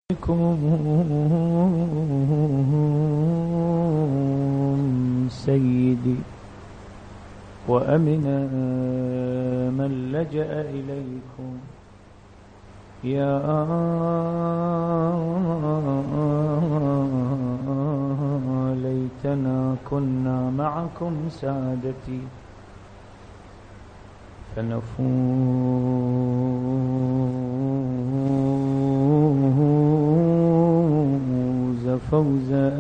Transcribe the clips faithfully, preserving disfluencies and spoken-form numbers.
سيدي وأمن من لجأ إليكم يا ليتنا كنا معكم سادتي فنفوز فوزا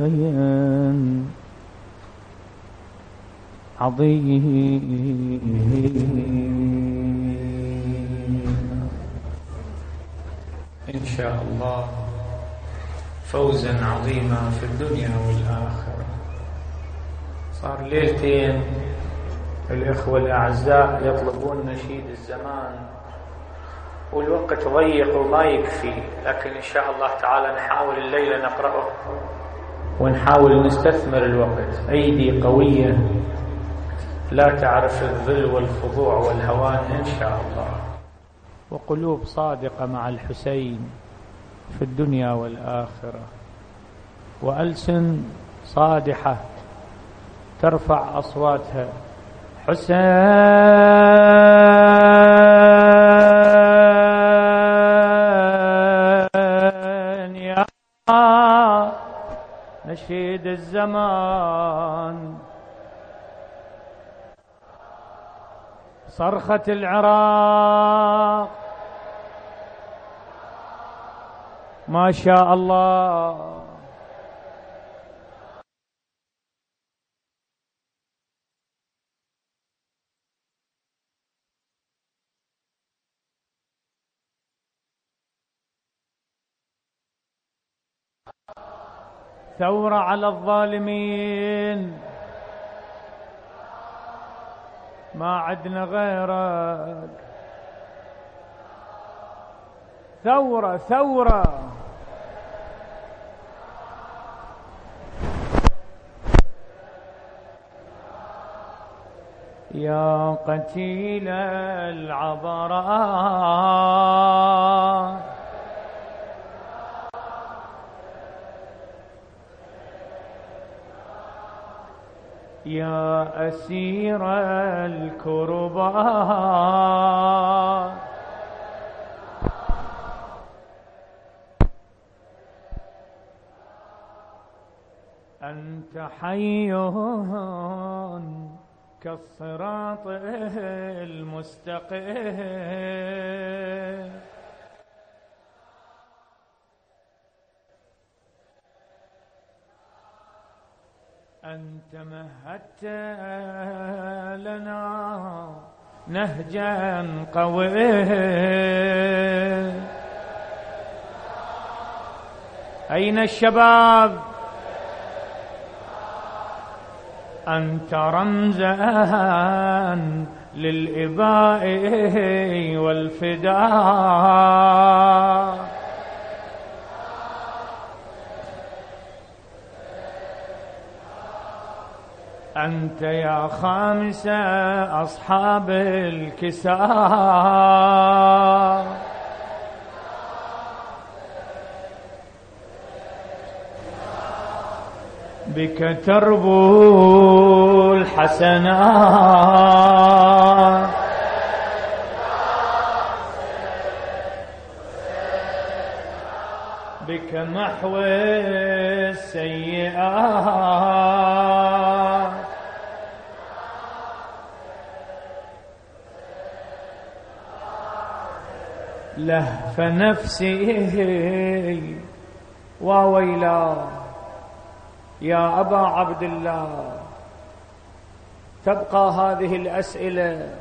عظيما إن شاء الله، فوزا عظيما في الدنيا والآخرة. صار ليلتين الإخوة الأعزاء يطلبون نشيد الزمان والوقت ضيق وما يكفي، لكن إن شاء الله تعالى نحاول الليلة نقرأه ونحاول نستثمر الوقت. أيدي قوية لا تعرف الذل والخضوع والهوان إن شاء الله، وقلوب صادقة مع الحسين في الدنيا والآخرة، وألسن صادحة ترفع أصواتها حسين يا نشيد الزمان، صرخة العراق ما شاء الله. ثورة على الظالمين ما عدنا غيرك، ثورة ثورة يا قتيل العبراء يا أسير الكرباء، أنت حي كالصراط المستقيم، أنت مهدت لنا نهجا قويا. أين الشباب؟ أنت رمزا للإباء والفداء، أنت يا خامس أصحاب الكساء، بك تربو الحسنات، بك محو السيئات، لهف نفسي وويلا يا أبا عبد الله. تبقى هذه الأسئلة: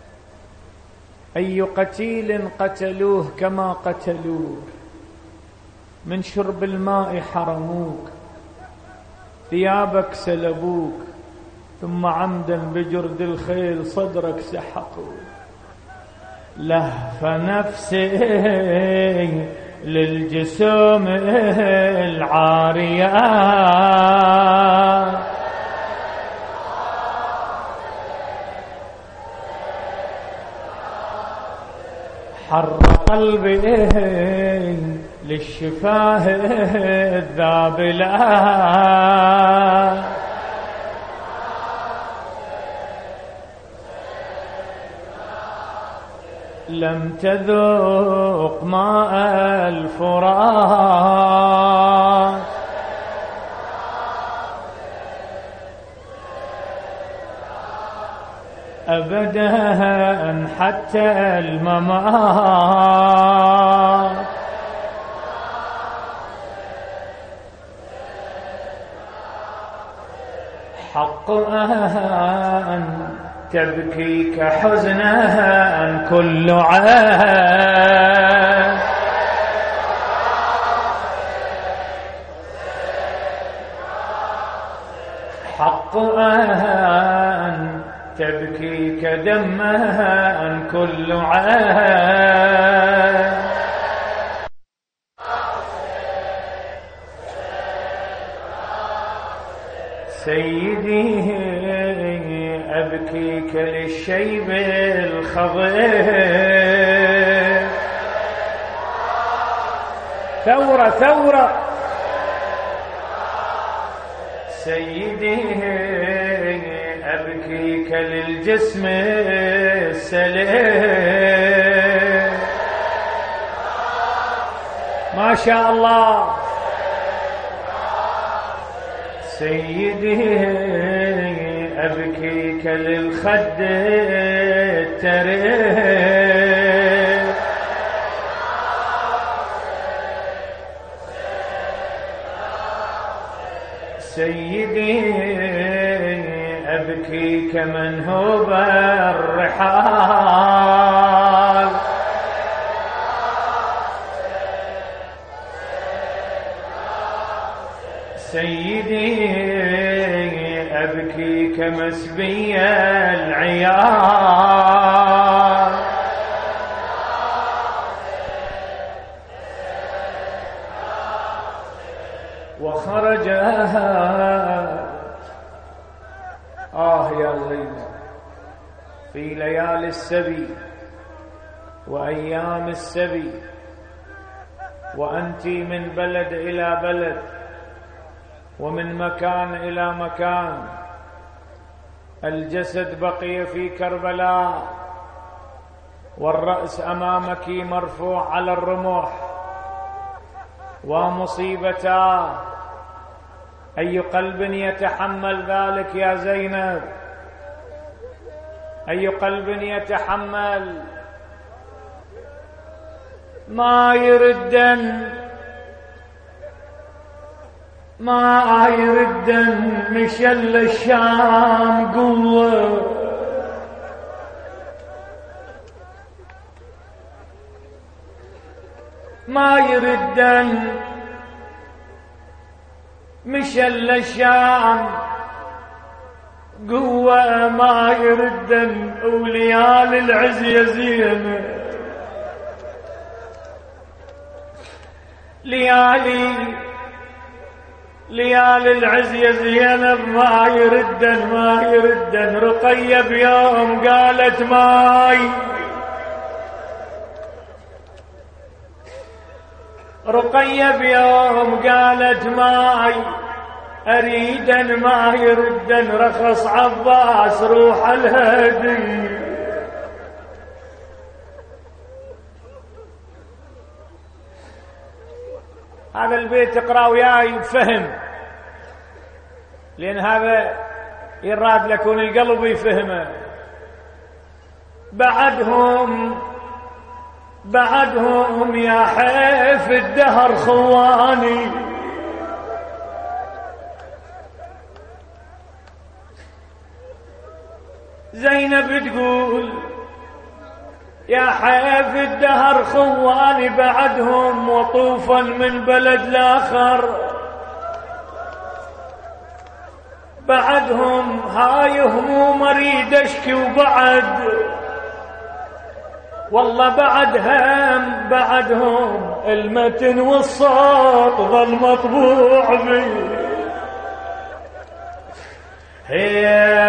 أي قتيل قتلوه كما قتلوه؟ من شرب الماء حرموك، ثيابك سلبوك، ثم عمدا بجرد الخيل صدرك سحقوا. لهف نفسي للجسوم العاريات، حر قلبي للشفاه الذابلات لم تذوق ماء الفرات أبدا حتى الممات حق أن تبكيك حزنها كل عام حق أن تبكيك دمها كل عام سيدي أبكيك للشيب الخضر ثورة ثورة سيدي أبكيك للجسم السليم ما شاء الله سيدي أبكيك للخد التريح سيدي أبكيك منهوب الرحال سيدي أبكيك مسبي العيال وخرجها آه يا الليلة في ليالي السبي وأيام السبي وأنت من بلد إلى بلد ومن مكان إلى مكان الجسد بقي في كربلاء والرأس أمامك مرفوع على الرمح ومصيبتا أي قلب يتحمل ذلك يا زينب أي قلب يتحمل ما يردن ما يردن مشل الشام قوة ما يردن مشل الشام قوة ما يردن وليال العز يا زينب ليالي ليالي العز يا زينب ما يردن ما يردن رقية بيوم قالت ماي رقية بيوم قالت ماي أريدن ما يردن رخص عباس روح الهدي هذا البيت اقرأ وياي بفهم لأن هذا يراد لكون القلب يفهمه بعدهم بعدهم يا حيف الدهر خواني زينب تقول يا حيف الدهر خواني بعدهم وطوفا من بلد لاخر بعدهم هاي هموم اريد اشكي وبعد والله بعد هم بعدهم المتن والصوت ظل مطبوع بي هي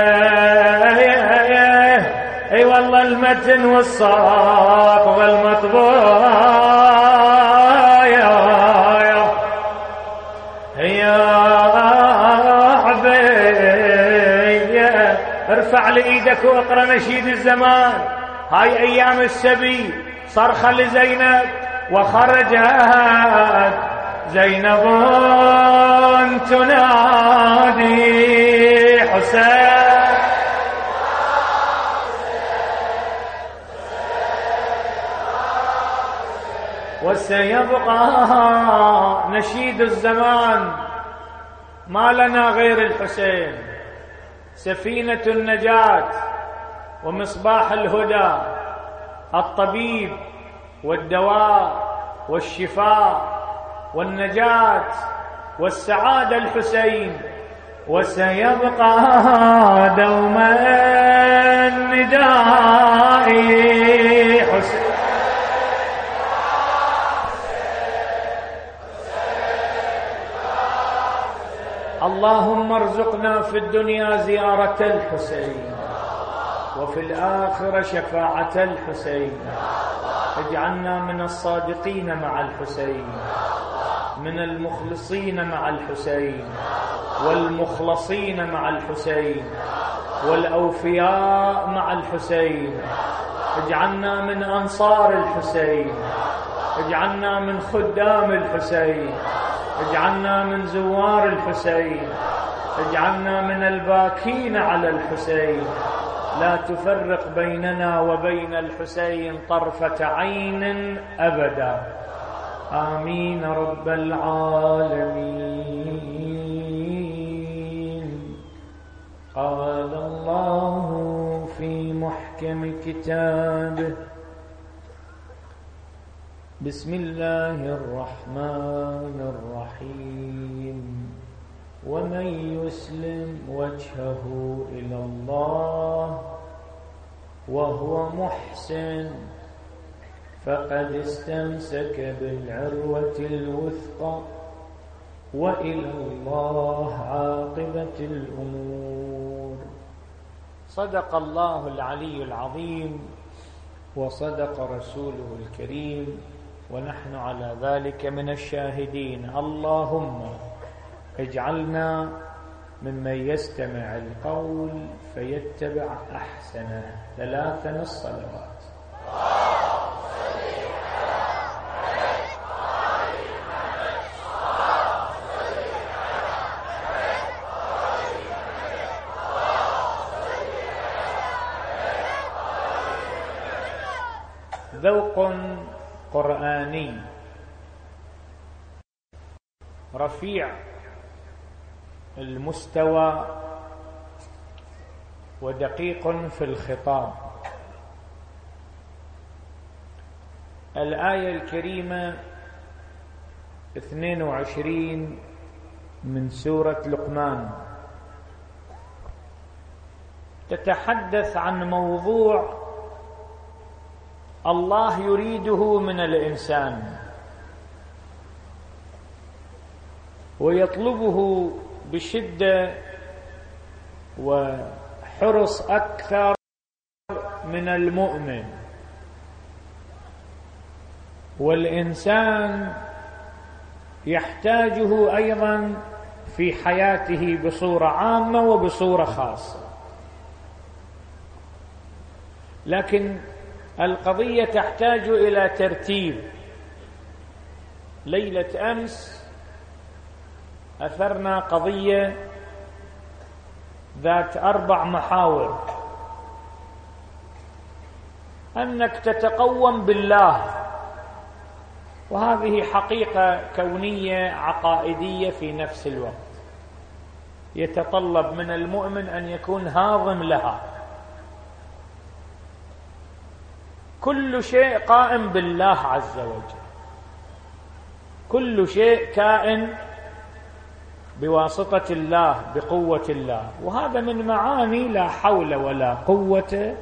اي والله المتن والصوت ظل مطبوع يا لي ايدك واقرا نشيد الزمان. هاي ايام السبي، صرخة لزينب وخرجت زينب تنادي حسين. وسيبقى نشيد الزمان، ما لنا غير الحسين، سفينة النجاة ومصباح الهدى، الطبيب والدواء والشفاء والنجاة والسعادة الحسين. وسيبقى دوما ندائي حسين. اللهم ارزقنا في الدنيا زيارة الحسين، وفي الآخرة شفاعة الحسين. اجعلنا من الصادقين مع الحسين، من المخلصين مع الحسين، والمخلصين مع الحسين، والأوفياء مع الحسين. اجعلنا من أنصار الحسين، اجعلنا من خدام الحسين، اجعلنا من زوار الحسين، اجعلنا من الباكين على الحسين. لا تفرق بيننا وبين الحسين طرفة عين أبدا. آمين رب العالمين. قال الله في محكم كتابه: بسم الله الرحمن الرحيم. ومن يسلم وجهه إلى الله وهو محسن فقد استمسك بالعروة الوثقى وإلى الله عاقبة الأمور. صدق الله العلي العظيم وصدق رسوله الكريم، ونحن على ذلك من الشاهدين. اللهم اجعلنا ممن يستمع القول فيتبع أحسنه. ثلاثا الصلوات. ذوق قرآني رفيع المستوى ودقيق في الخطاب. الآية الكريمة اثنين وعشرين من سورة لقمان تتحدث عن موضوع الله يريده من الإنسان ويطلبه بشدة وحرص أكثر من المؤمن. والإنسان يحتاجه أيضا في حياته بصورة عامة وبصورة خاصة. لكن القضية تحتاج إلى ترتيب. ليلة أمس أثرنا قضية ذات أربع محاور: أنك تتقوم بالله، وهذه حقيقة كونية عقائدية في نفس الوقت، يتطلب من المؤمن أن يكون هاضم لها. كل شيء قائم بالله عز وجل، كل شيء كائن بواسطة الله بقوة الله، وهذا من معاني لا حول ولا قوة.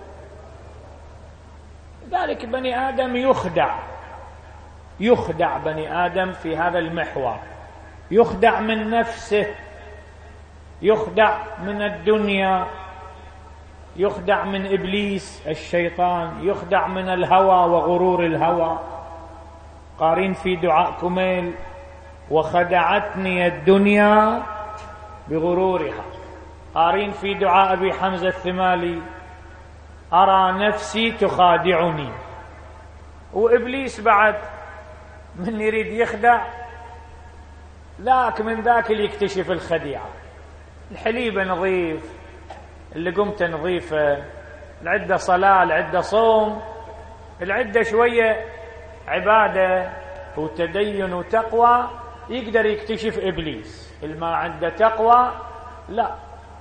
ذلك بني آدم يخدع يخدع بني آدم في هذا المحور، يخدع من نفسه، يخدع من الدنيا، يخدع من إبليس الشيطان، يخدع من الهوى وغرور الهوى. قارين في دعاء كميل: وخدعتني الدنيا بغرورها. قارين في دعاء أبي حمزة الثمالي: أرى نفسي تخادعني. وإبليس بعد من يريد يخدع ذاك من ذاك اللي يكتشف الخديعة. الحليب نظيف، اللي قمت نظيفة، العدة صلاة، العدة صوم، العدة شوية عبادة وتدين وتقوى، يقدر يكتشف إبليس. الما عنده تقوى لا،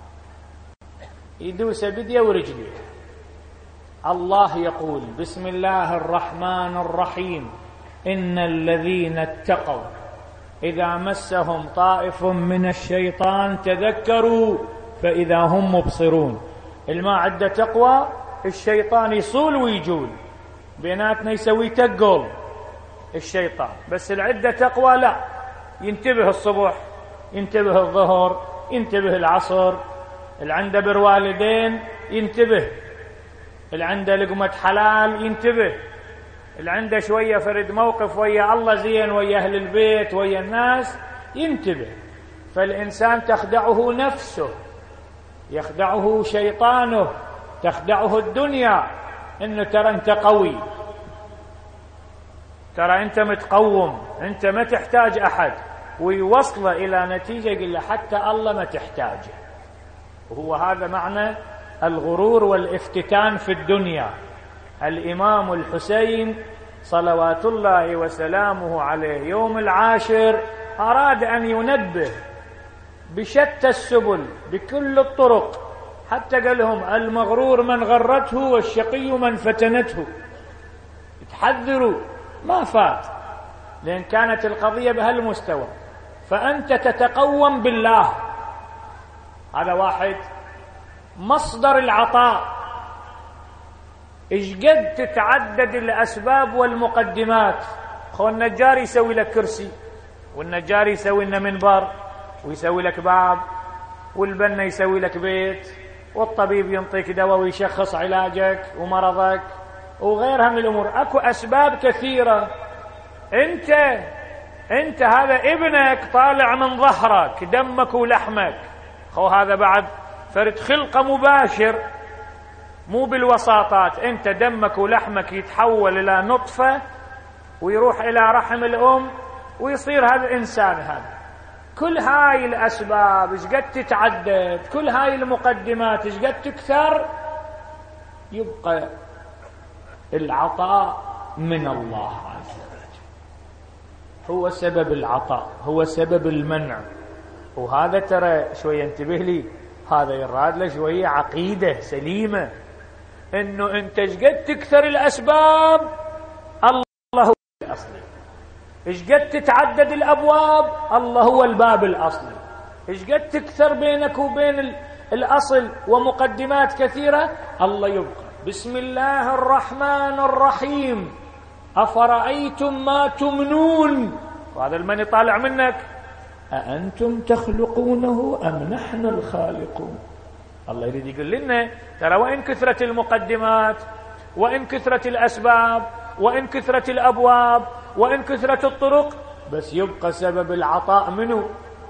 يدوس بديه ورجليه. الله يقول: بسم الله الرحمن الرحيم: إن الذين اتقوا إذا مسهم طائف من الشيطان تذكروا فإذا هم مبصرون. الما عنده تقوى الشيطان يصول ويجول، بيناتنا يسوي تقل الشيطان. بس العدة تقوى لا، ينتبه الصبح، ينتبه الظهر، ينتبه العصر، اللي عنده بر والدين ينتبه، اللي عنده لقمة حلال ينتبه، اللي عنده شوية فرد موقف ويا الله زين، ويا أهل البيت، ويا الناس ينتبه. فالإنسان تخدعه نفسه، يخدعه شيطانه، تخدعه الدنيا، إنه ترى أنت قوي، ترى أنت متقوم، أنت ما تحتاج أحد، ويوصل إلى نتيجة يقول له حتى الله ما تحتاجه. وهو هذا معنى الغرور والافتتان في الدنيا. الإمام الحسين صلوات الله وسلامه عليه يوم العاشر أراد أن ينبه بشتى السبل، بكل الطرق، حتى قال لهم: المغرور من غرته والشقي من فتنته. تحذروا، ما فات، لأن كانت القضية بهالمستوى. فأنت تتقوم بالله، هذا واحد. مصدر العطاء، إيش قد تتعدد الأسباب والمقدمات. خو النجار يسوي لك كرسي، والنجار يسوي لنا منبر، ويسوي لك باب، والبنا يسوي لك بيت، والطبيب ينطيك دواء ويشخص علاجك ومرضك، وغيرها من الأمور. أكو أسباب كثيرة. أنت أنت هذا ابنك طالع من ظهرك، دمك ولحمك، خو هذا بعد فرد خلقة مباشر، مو بالوساطات. أنت دمك ولحمك يتحول إلى نطفة ويروح إلى رحم الأم ويصير هذا إنسان. هذا كل هاي الأسباب إيش قد تتعدد، كل هاي المقدمات إيش قد تكثر، يبقى العطاء من الله عز وجل هو سبب العطاء، هو سبب المنع. وهذا ترى شوية انتبه لي، هذا يراد له شوية عقيدة سليمة، انه انت ايش قد تكثر الاسباب الله هو الاصلي، ايش قد تتعدد الابواب الله هو الباب الاصلي، ايش قد تكثر بينك وبين الاصل ومقدمات كثيرة الله يبقى. بسم الله الرحمن الرحيم أفرأيتم ما تمنون. وهذا المن يطالع منك: أأنتم تخلقونه أم نحن الخالقون. الله يريد يقول لنا ترى وإن كثرت المقدمات، وإن كثرت الأسباب، وإن كثرت الأبواب، وإن كثرت الطرق، بس يبقى سبب العطاء منه،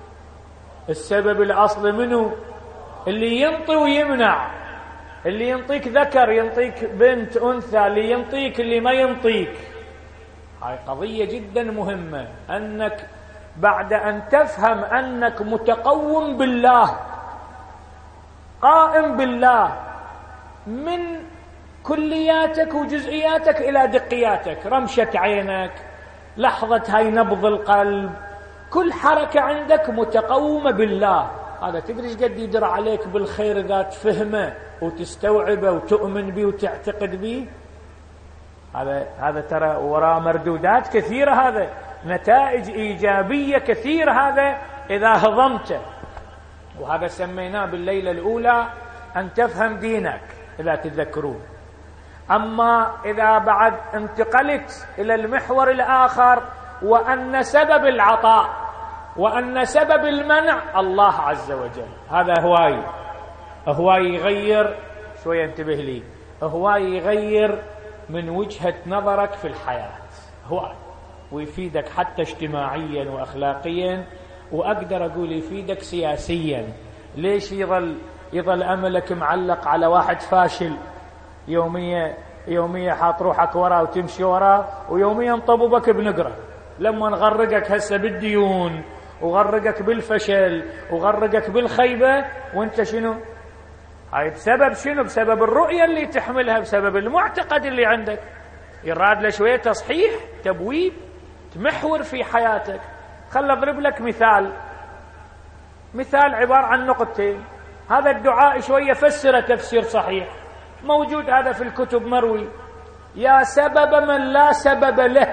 السبب الأصل منه، اللي ينطي ويمنع، اللي ينطيك ذكر، ينطيك بنت أنثى، اللي ينطيك، اللي ما ينطيك. هاي قضية جدا مهمة، أنك بعد أن تفهم أنك متقوم بالله، قائم بالله، من كلياتك وجزئياتك إلى دقياتك، رمشة عينك، لحظة هاي نبض القلب، كل حركة عندك متقومة بالله. هذا تدري ايش قد يدر عليك بالخير إذا تفهمه وتستوعبه وتؤمن به وتعتقد به. هذا هذا ترى وراء مردودات كثيرة، هذا نتائج إيجابية كثيرة، هذا إذا هضمته. وهذا سميناه بالليلة الأولى أن تفهم دينك إذا تذكرون. أما إذا بعد انتقلت إلى المحور الآخر، وأن سبب العطاء وأن سبب المنع الله عز وجل، هذا هواي هواي يغير شوية، انتبه لي، هواي يغير من وجهة نظرك في الحياة، هواي، ويفيدك حتى اجتماعيا وأخلاقيا، وأقدر أقول يفيدك سياسيا. ليش يظل يظل أملك معلق على واحد فاشل، يومية يومية حاط روحك وراه وتمشي وراه، ويوميا طببك بنقرة. لما نغرقك هسه بالديون وغرقك بالفشل وغرقك بالخيبة، وانت شنو؟ هاي بسبب شنو؟ بسبب الرؤية اللي تحملها، بسبب المعتقد اللي عندك. يراد له شوية تصحيح، تبويب، تمحور في حياتك. خل أضرب لك مثال، مثال عبارة عن نقطتين. هذا الدعاء شوية فسره تفسير صحيح، موجود هذا في الكتب مروي: يا سبب من لا سبب له،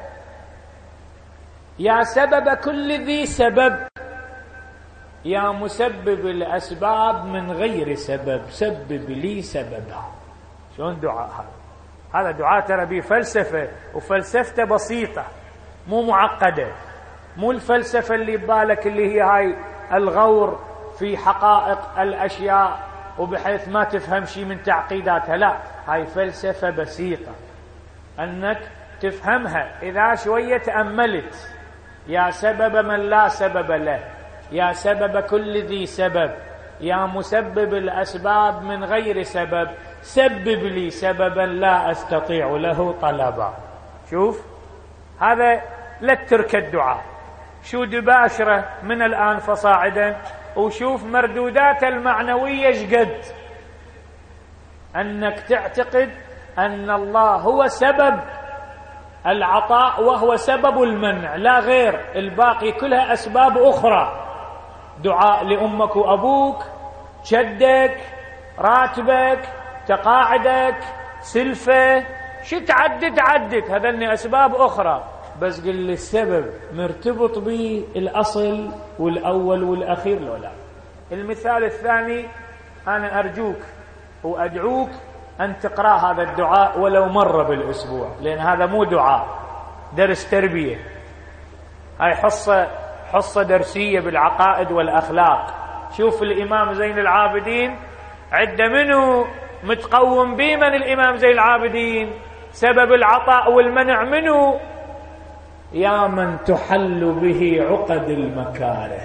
يا سبب كل ذي سبب، يا مسبب الأسباب من غير سبب، سبب لي سببا. شلون دعاء هذا؟ هذا دعاء ترى به فلسفة، وفلسفته بسيطة مو معقدة، مو الفلسفة اللي ببالك اللي هي هاي الغور في حقائق الأشياء وبحيث ما تفهم شيء من تعقيداتها. لا، هاي فلسفة بسيطة أنك تفهمها إذا شوية تأملت. يا سبب من لا سبب له، يا سبب كل ذي سبب، يا مسبب الأسباب من غير سبب، سبب لي سببا لا أستطيع له طلبا. شوف هذا، لا تترك الدعاء، شو دباشرة من الآن فصاعدا، وشوف مردودات المعنوية شقد. أنك تعتقد أن الله هو سبب العطاء وهو سبب المنع لا غير، الباقي كلها أسباب أخرى. دعاء لأمك وأبوك، جدك، راتبك، تقاعدك، سلفة، شو تعدد عدد، هذني أسباب أخرى. بس قل لي السبب مرتبط به الأصل والأول والأخير لو لا. المثال الثاني، أنا أرجوك وأدعوك أن تقرأ هذا الدعاء ولو مرة بالأسبوع، لأن هذا مو دعاء، درس تربية. هاي حصة حصة درسية بالعقائد والأخلاق. شوف الإمام زين العابدين عد منه متقوم به، من الإمام زين العابدين؟ سبب العطاء والمنع منه. يا من تحل به عقد المكاره،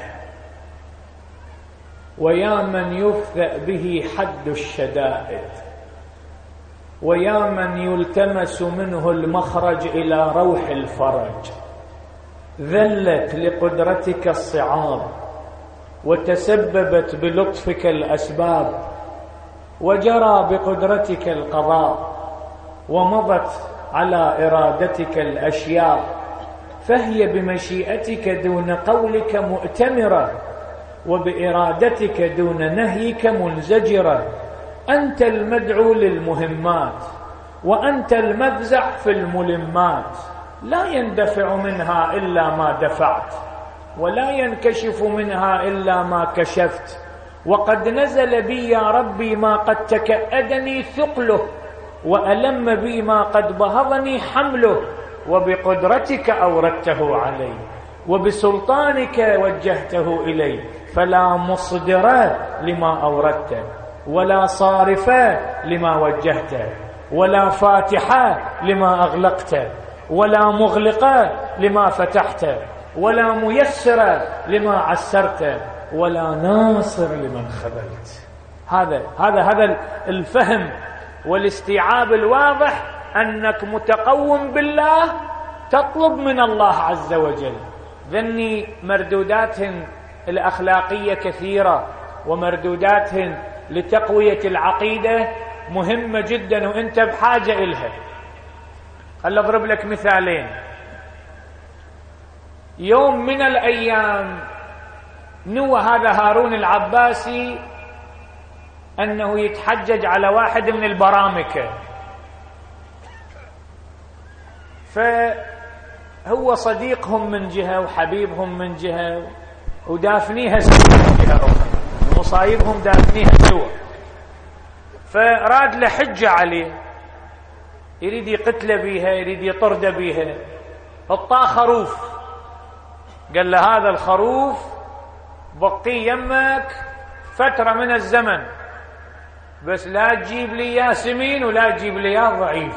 ويا من يفثأ به حد الشدائد، ويا من يلتمس منه المخرج إلى روح الفرج. ذلت لقدرتك الصعاب، وتسببت بلطفك الأسباب، وجرى بقدرتك القضاء، ومضت على إرادتك الأشياء، فهي بمشيئتك دون قولك مؤتمرة، وبإرادتك دون نهيك منزجرة. أنت المدعو للمهمات، وأنت المفزع في الملمات، لا يندفع منها إلا ما دفعت، ولا ينكشف منها إلا ما كشفت. وقد نزل بي يا ربي ما قد تكأدني ثقله، وألم بي ما قد بهضني حمله، وبقدرتك أوردته علي، وبسلطانك وجهته إلي، فلا مصدر لما أوردته، ولا صارف لما وجهته، ولا فاتح لما أغلقت، ولا مغلق لما فتحت، ولا ميسر لما عسرت، ولا ناصر لمن خذلت. هذا هذا هذا الفهم والاستيعاب الواضح، أنك متقوم بالله، تطلب من الله عز وجل. ذني مردوداتهن الأخلاقية كثيرة، ومردوداتهن لتقوية العقيدة مهمة جدا، وانت بحاجة إلها. خل أضرب لك مثالين. يوم من الأيام نوى هذا هارون العباسي أنه يتحجج على واحد من البرامكة، فهو صديقهم من جهة وحبيبهم من جهة، ودافنيها سوا من جهة أخرى، ومصايبهم دافنيها سوا. فراد له حجة عليه، يريد يقتله بيها، يريد يطرد بيها. حطاه خروف، قال له هذا الخروف بقيه يمك فترة من الزمن، بس لا تجيب لي يا سمين ولا تجيب لي يا ضعيف،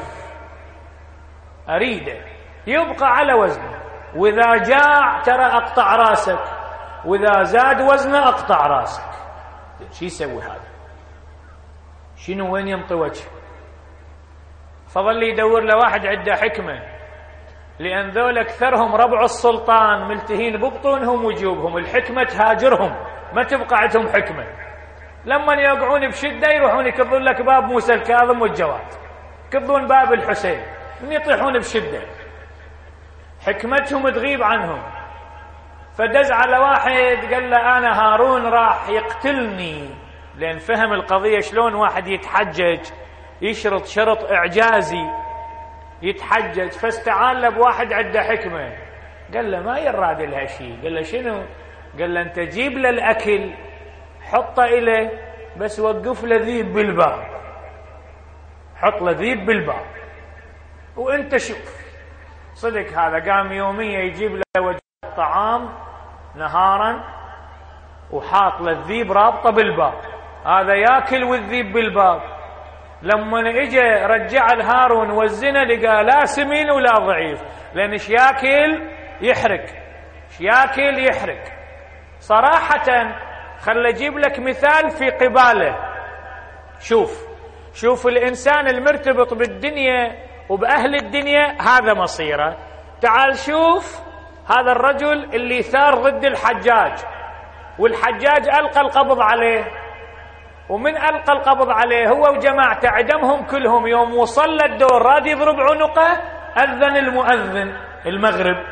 أريده يبقى على وزنه، وإذا جاع ترى أقطع راسك، وإذا زاد وزنه أقطع راسك. شو يسوي هذا؟ شنو وين ينطي وجه؟ فظل يدور له واحد عنده حكمة، لأن ذول أكثرهم ربع السلطان ملتهين ببطونهم وجيوبهم، الحكمة تهاجرهم، ما تبقى عندهم حكمة. لما يوقعون بشدة يروحون يكضون لك باب موسى الكاظم والجواد، يكضون باب الحسين، من يطيحون بشدة، حكمتهم تغيب عنهم. فدز على واحد قال له أنا هارون راح يقتلني، لأن فهم القضية شلون واحد يتحجج، يشرط شرط إعجازي يتحجج. فاستعان له بواحد عنده حكمة، قال له ما يراد لها شيء. قال له شنو؟ قال له أنت جيب له الأكل حطه إليه، بس وقف له ذيب بالباب، حط له ذيب بالباب وانت شوف. صدق هذا قام يوميا يجيب له وجبة طعام نهارا وحاط له الذيب رابطه بالباب، هذا ياكل والذيب بالباب. لما اجى رجع الهارون وزنه لقى لا سمين ولا ضعيف، لان ايش ياكل يحرق، ايش ياكل يحرق. صراحة خل اجيب لك مثال في قباله. شوف شوف الانسان المرتبط بالدنيا وبأهل الدنيا هذا مصيره. تعال شوف هذا الرجل اللي ثار ضد الحجاج، والحجاج ألقى القبض عليه، ومن ألقى القبض عليه هو وجماعته عدمهم كلهم. يوم وصل الدور راد يضرب عنقه، أذن المؤذن المغرب.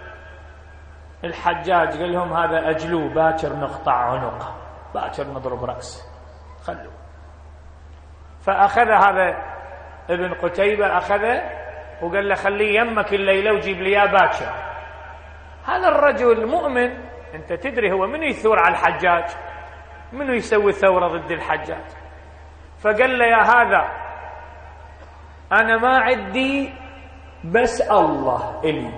الحجاج قال لهم هذا أجلوه، باكر نقطع عنقه، باكر نضرب رأسه، خلوه. فأخذ هذا ابن قتيبة، أخذه وقال له خليه يمك الليلة وجيب لي يا باكر. هذا الرجل مؤمن، أنت تدري هو منو يثور على الحجاج، منو يسوي ثورة ضد الحجاج. فقال له يا هذا أنا ما عندي بس الله إلي،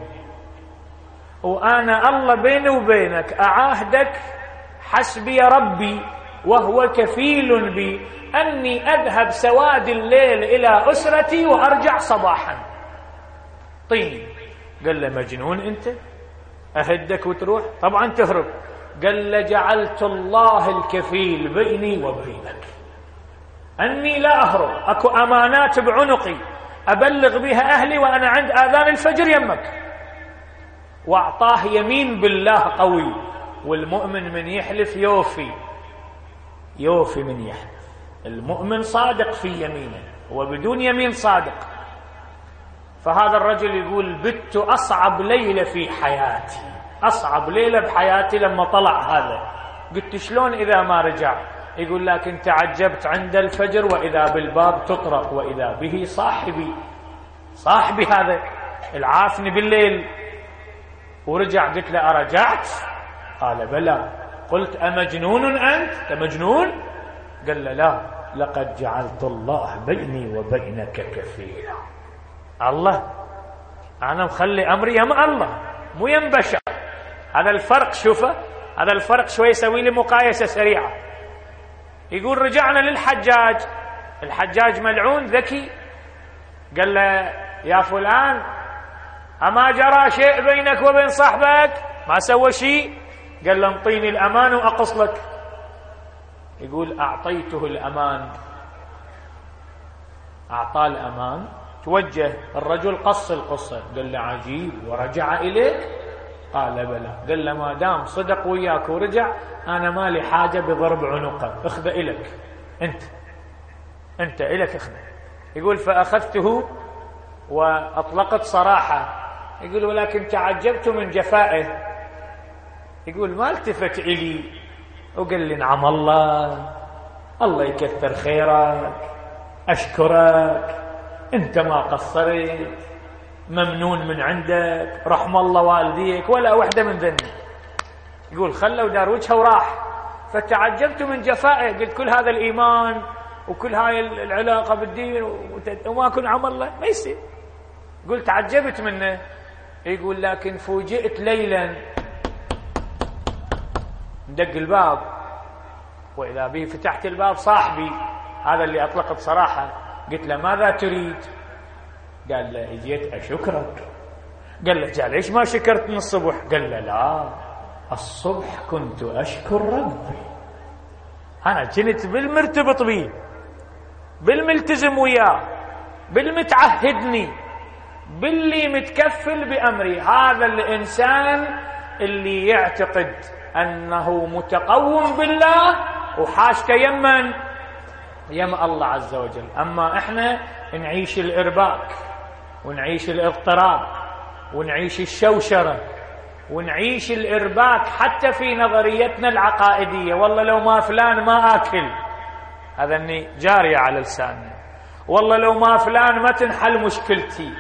وأنا الله بيني وبينك، أعاهدك حسبي ربي وهو كفيل بي أني أذهب سواد الليل إلى أسرتي وأرجع صباحا. طيب قال له مجنون أنت، أهدك وتروح؟ طبعا تهرب. قال له جعلت الله الكفيل بيني وبينك، أني لا أهرب، أكو أمانات بعنقي أبلغ بها أهلي وأنا عند آذان الفجر يمك. وأعطاه يمين بالله قوي، والمؤمن من يحلف يوفي، يوفي من يحلف. المؤمن صادق في يمينه وبدون يمين صادق. فهذا الرجل يقول بت أصعب ليلة في حياتي، أصعب ليلة بحياتي لما طلع هذا. قلت شلون إذا ما رجع؟ يقول لكن تعجبت عند الفجر وإذا بالباب تطرق وإذا به صاحبي، صاحبي هذا العافني بالليل. ورجع قلت له أرجعت؟ قال بلى. قلت أمجنون أنت؟ أنت مجنون؟ قال له لا، لقد جعلت الله بيني وبينك كفيلا. الله أنا مخلي أمري يم الله مو يم بشر. هذا الفرق، شوفه هذا الفرق. شوي يسوي لي مقايسة سريعة. يقول رجعنا للحجاج، الحجاج ملعون ذكي، قال له يا فلان أما جرى شيء بينك وبين صاحبك؟ ما سوى شيء؟ قال له انطيني الأمان وأقص لك. يقول أعطيته الأمان، أعطاه الأمان، توجه الرجل قص القصة. قال له عجيب، ورجع إليك؟ قال بلى. قال له ما دام صدق وياك ورجع أنا ما لي حاجة بضرب عنقه، اخذ إلك أنت، أنت إلك اخذ. يقول فأخذته وأطلقت صراحة. يقول ولكن تعجبت من جفائه. يقول ما التفت إلي وقال لي نعم الله، الله يكثر خيرك، أشكرك، أنت ما قصرت، ممنون من عندك، رحم الله والديك، ولا وحدة من ذنبي. يقول خلوا دار وجهه وراح. فتعجبت من جفائه، قلت كل هذا الإيمان وكل هاي العلاقة بالدين وما كن عم الله ما يصير. قلت تعجبت منه. يقول لكن فوجئت ليلا ندق الباب وإذا به فتحت الباب صاحبي هذا اللي أطلقت صراحة. قلت له ماذا تريد؟ قال له اجيت أشكرك. قال له جاء ليش ما شكرت من الصبح؟ قال له لا، الصبح كنت أشكر ربي، أنا كنت بالمرتبط بيه، بالملتزم وياه، بالمتعهدني، باللي متكفل بأمري. هذا الإنسان اللي يعتقد أنه متقوم بالله وحاشته يمن يم الله عز وجل. أما إحنا نعيش الإرباك، ونعيش الاضطراب، ونعيش الشوشرة، ونعيش الإرباك حتى في نظريتنا العقائدية. والله لو ما فلان ما آكل، هذا أني جارية على لساننا. والله لو ما فلان ما تنحل مشكلتي.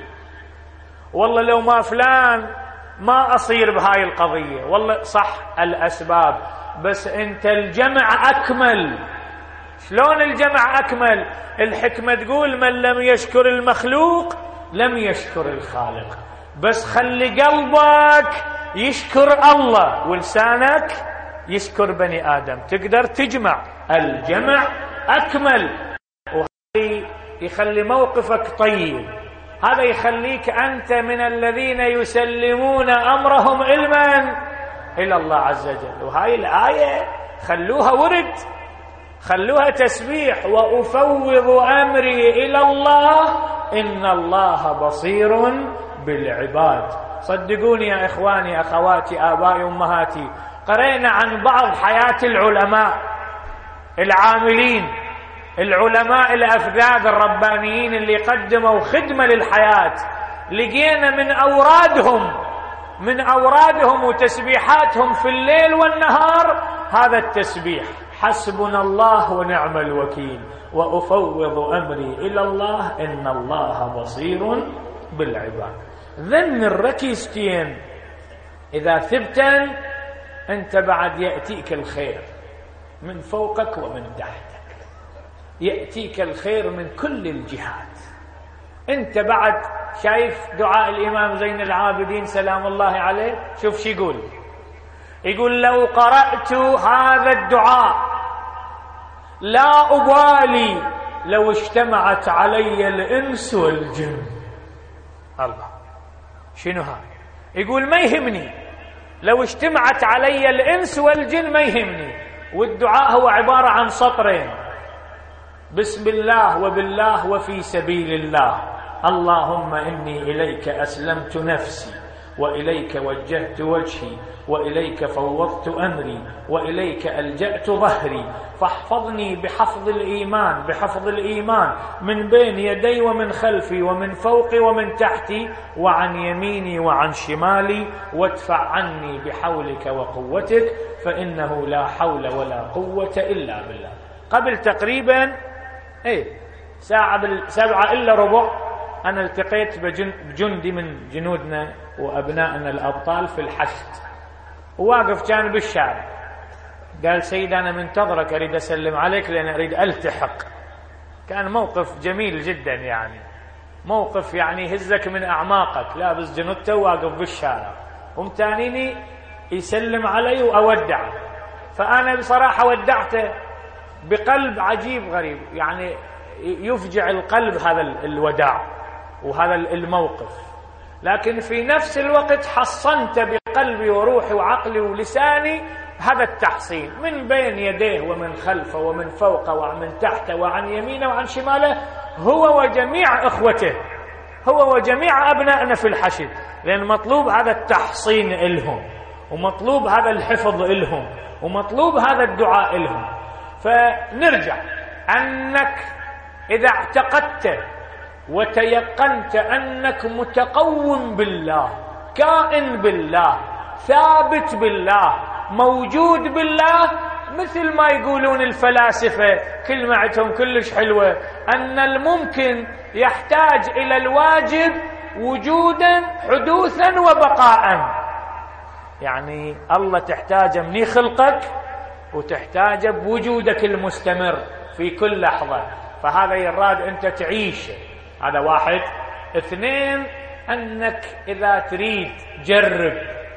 والله لو ما فلان ما أصير بهاي القضية. والله صح الأسباب، بس أنت الجمع أكمل. شلون الجمع أكمل؟ الحكمة تقول من لم يشكر المخلوق لم يشكر الخالق. بس خلي قلبك يشكر الله ولسانك يشكر بني آدم، تقدر تجمع. الجمع أكمل، وهذا يخلي موقفك طيب. هذا يخليك أنت من الذين يسلمون أمرهم علما إلى الله عز وجل. وهاي الآية خلوها ورد، خلوها تسبيح. وأفوض أمري إلى الله إن الله بصير بالعباد. صدقوني يا إخواني أخواتي آبائي أمهاتي، قرأنا عن بعض حياة العلماء العاملين، العلماء الأفذاذ الربانيين اللي قدموا خدمة للحياة. لقينا من أورادهم من أورادهم وتسبيحاتهم في الليل والنهار هذا التسبيح: حسبنا الله ونعم الوكيل، وأفوض أمري إلى الله إن الله بصير بالعباد. ذن الركيزتين إذا ثبتن أنت بعد يأتيك الخير من فوقك ومن تحتك، يأتيك الخير من كل الجهات. أنت بعد شايف دعاء الإمام زين العابدين سلام الله عليه، شوف شو يقول. يقول: لو قرأت هذا الدعاء لا أبالي لو اجتمعت علي الإنس والجن. الله، شنو هذا؟ يقول ما يهمني لو اجتمعت علي الإنس والجن، ما يهمني. والدعاء هو عبارة عن سطرين: بسم الله وبالله وفي سبيل الله، اللهم إني إليك أسلمت نفسي، وإليك وجهت وجهي، وإليك فوضت أمري، وإليك ألجأت ظهري، فاحفظني بحفظ الإيمان بحفظ الإيمان من بين يدي ومن خلفي ومن فوقي ومن تحتي وعن يميني وعن شمالي، وادفع عني بحولك وقوتك، فإنه لا حول ولا قوة إلا بالله. قبل تقريبا ايه ساعة بالسبعة إلا ربع أنا التقيت بجندي من جنودنا وأبنائنا الأبطال في الحشد، وواقف كان بالشارع. قال: سيد أنا منتظرك، أريد أسلم عليك لأن أريد ألتحق. كان موقف جميل جدا، يعني موقف يعني يهزك من أعماقك. لابس جنودته وواقف بالشارع ومتانيني يسلم علي وأودعه. فأنا بصراحة ودعته بقلب عجيب غريب، يعني يفجع القلب هذا الوداع وهذا الموقف. لكن في نفس الوقت حصنت بقلبي وروحي وعقلي ولساني هذا التحصين من بين يديه ومن خلفه ومن فوقه ومن تحته وعن يمينه وعن شماله، هو وجميع إخوته، هو وجميع أبنائنا في الحشد. لأن مطلوب هذا التحصين إلهم، ومطلوب هذا الحفظ إلهم، ومطلوب هذا الدعاء إلهم. فنرجع أنك إذا اعتقدت وتيقنت أنك متقوم بالله، كائن بالله، ثابت بالله، موجود بالله، مثل ما يقولون الفلاسفة كلمتهم كلش حلوة، أن الممكن يحتاج إلى الواجب وجودا حدوثا وبقاء. يعني الله تحتاج من خلقك وتحتاج بوجودك المستمر في كل لحظة. فهذا يراد أنت تعيش. هذا واحد. اثنين، أنك إذا تريد جرب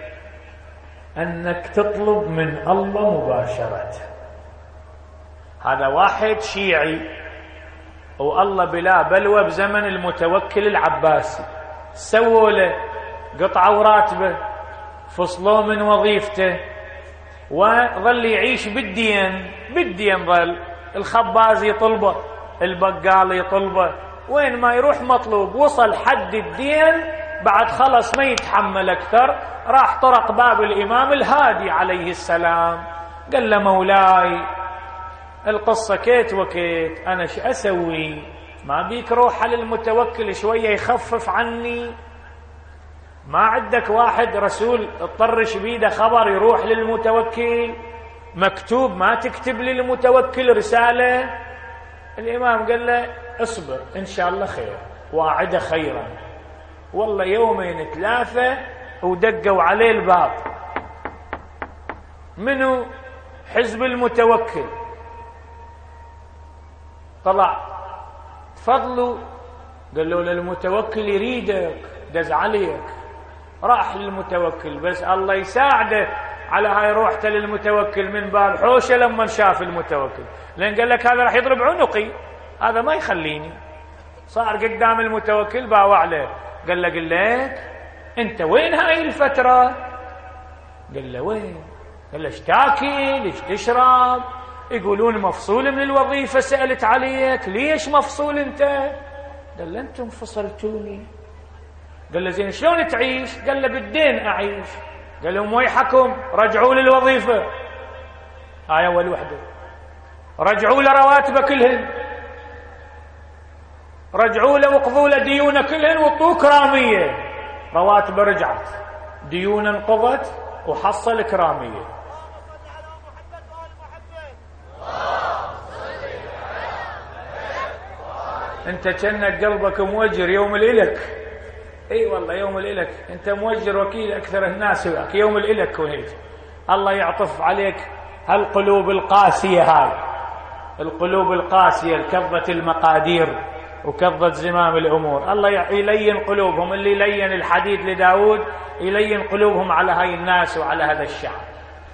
أنك تطلب من الله مباشرة. هذا واحد شيعي والله بلا بلوى بزمن المتوكل العباسي، سووا له قطعوا راتبه، فصلوا من وظيفته، وظل يعيش بالدين بالدين، ظل الخباز يطلبه، البقال يطلبه، وين ما يروح مطلوب. وصل حد الدين بعد خلص ما يتحمل أكثر، راح طرق باب الإمام الهادي عليه السلام، قال له مولاي القصة كيت وكيت، أنا شو أسوي؟ ما بيك روح للمتوكل شوية يخفف عني؟ ما عندك واحد رسول اضطرش بيده خبر يروح للمتوكل مكتوب؟ ما تكتب للمتوكل رسالة؟ الإمام قال له اصبر إن شاء الله خير، واعد خيرا. والله يومين ثلاثة ودقوا عليه الباب، منو؟ حزب المتوكل. طلع تفضلوا، قال له للمتوكل يريدك، دز عليك. راح للمتوكل، بس الله يساعده على هاي روحته للمتوكل من باب حوشه لما شاف المتوكل، لان قال لك هذا راح يضرب عنقي، هذا ما يخليني. صار قدام المتوكل باوع عليه، قال له قل لك انت وين هاي الفتره؟ قال له وين؟ قال له ايش تاكل ايش تشرب؟ يقولون مفصول من الوظيفه، سالت عليك ليش مفصول انت؟ قال له انتم فصلتوني. قال له زين شلون تعيش؟ قال له بالدين اعيش. قال لهم ويحكم رجعوا للوظيفه، هاي اول وحده، رجعوا له رواتبه كلهن، رجعوا له وقضوا له ديونه كلهن وطوه كراميه. رواتبه رجعت، ديونه انقضت، وحصل كراميه. انت كأنك قلبك موجر يوم الإلك. اي والله يوم الإلك انت موجر وكيل اكثر الناس وياك يوم الإلك، وهيك الله يعطف عليك هالقلوب القاسيه، هاي القلوب القاسيه الكظة المقادير وكظة زمام الامور، الله يلين قلوبهم. اللي لين الحديد لداود يلين قلوبهم على هاي الناس وعلى هذا الشعب.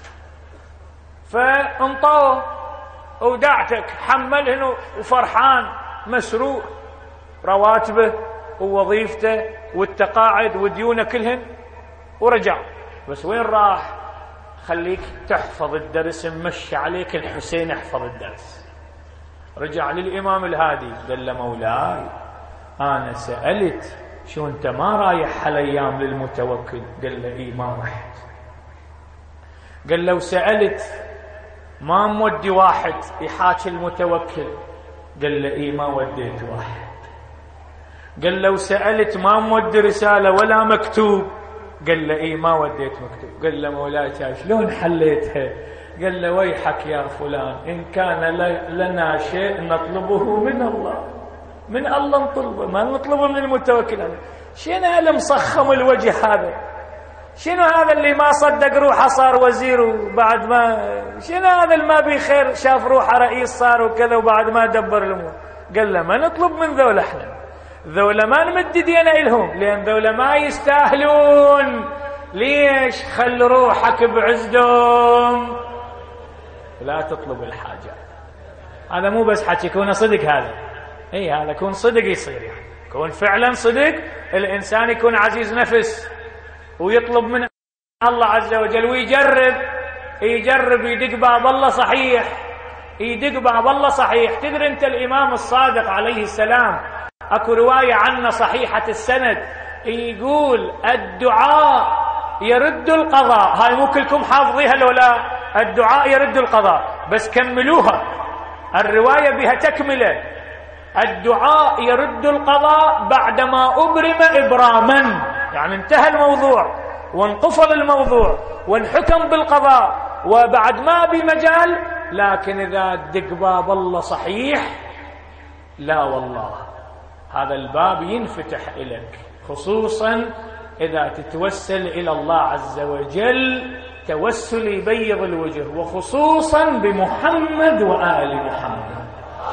فانطوه ودعتك حملهن وفرحان مسرور، رواتبه ووظيفته والتقاعد وديونه كلهن، ورجع. بس وين راح؟ خليك تحفظ الدرس، ممشي عليك الحسين احفظ الدرس. رجع للإمام الهادي، قال له مولاي أنا سألت شو أنت ما رايح هالأيام للمتوكل؟ قال له إيه ما رحت. قال له وسألت ما مودي واحد يحاكي المتوكل؟ قال له إيه ما وديت واحد. قال له وسألت ما مودي رسالة ولا مكتوب؟ قال له إيه ما وديت مكتوب. قال له مولاي شلون حليتها؟ قال له ويحك يا فلان، إن كان لنا شيء نطلبه من الله، من الله نطلبه، ما نطلبه من المتوكل. شنو هذا مصخم الوجه هذا؟ شنو هذا اللي ما صدق روحه صار وزير وبعد ما، شنو هذا اللي ما بي خير شاف روحه رئيس صار وكذا وبعد ما دبر الأمور؟ قال له ما نطلب من ذولا، احنا ذولا ما نمد دينا إلهم لأن ذولا ما يستاهلون. ليش؟ خل روحك بعزدهم، لا تطلب الحاجات. هذا مو بس حكي، كون صدق هذا. اي هذا كون صدق يصير، يعني كون فعلا صدق الإنسان يكون عزيز نفس ويطلب من الله عز وجل ويجرب يجرب يدق باب الله صحيح، يدق باب الله صحيح. تدري انت الإمام الصادق عليه السلام اكو رواية عنه صحيحة السند يقول الدعاء يرد القضاء. هاي مو كلكم حافظيها لو لا؟ الدعاء يرد القضاء، بس كملوها، الرواية بها تكملة. الدعاء يرد القضاء بعدما أبرم إبراما، يعني انتهى الموضوع وانقفل الموضوع وانحكم بالقضاء وبعد ما بمجال. لكن إذا دق باب الله صحيح، لا والله هذا الباب ينفتح إليك، خصوصا إذا تتوسل إلى الله عز وجل توسل يبيض الوجه، وخصوصا بمحمد وآل محمد.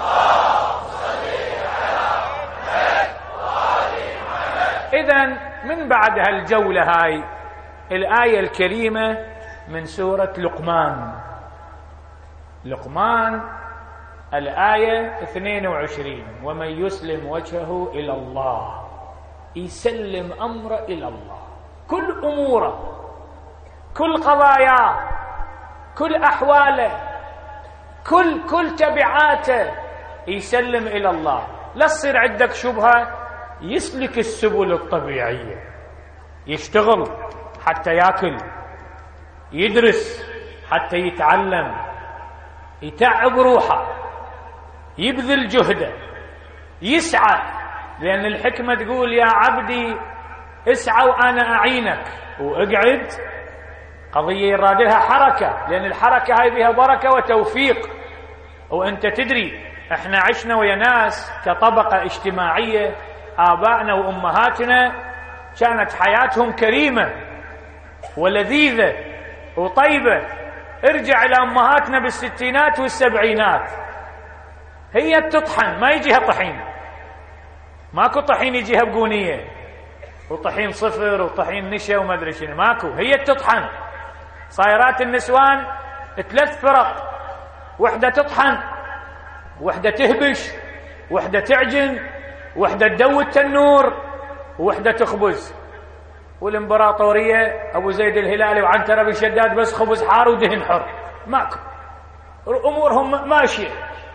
إذن من بعد هالجولة هاي الآية الكريمة من سورة لقمان. لقمان الآية اثنين وعشرين: ومن يسلم وجهه إلى الله، يسلم أمره إلى الله، كل أموره كل قضاياه كل أحواله، كل كل تبعاته يسلم إلى الله. لا تصير عندك شبهة، يسلك السبل الطبيعية، يشتغل حتى يأكل، يدرس حتى يتعلم، يتعب روحه، يبذل جهده، يسعى، لأن الحكمة تقول يا عبدي اسعى وأنا أعينك، واقعد قضية يراد لها حركة، لأن الحركة هاي بها بركة وتوفيق. وأنت تدري احنا عشنا ويا ناس كطبقة اجتماعية، آبائنا وأمهاتنا كانت حياتهم كريمة ولذيذة وطيبة. ارجع إلى أمهاتنا بالستينات والسبعينات، هي تطحن، ما يجيها طحين، ماكو طحين يجيها بقونية وطحين صفر وطحين نشا وما ادري شنو، ماكو، هي تطحن. صايرات النسوان ثلاث فرق، وحدة تطحن، وحدة تهبش، وحدة تعجن، وحدة تدوي التنور، وحدة تخبز. والامبراطورية أبو زيد الهلالي وعنترة بن شداد بس خبز حار ودهن حر، ماكو، أمورهم ماشية.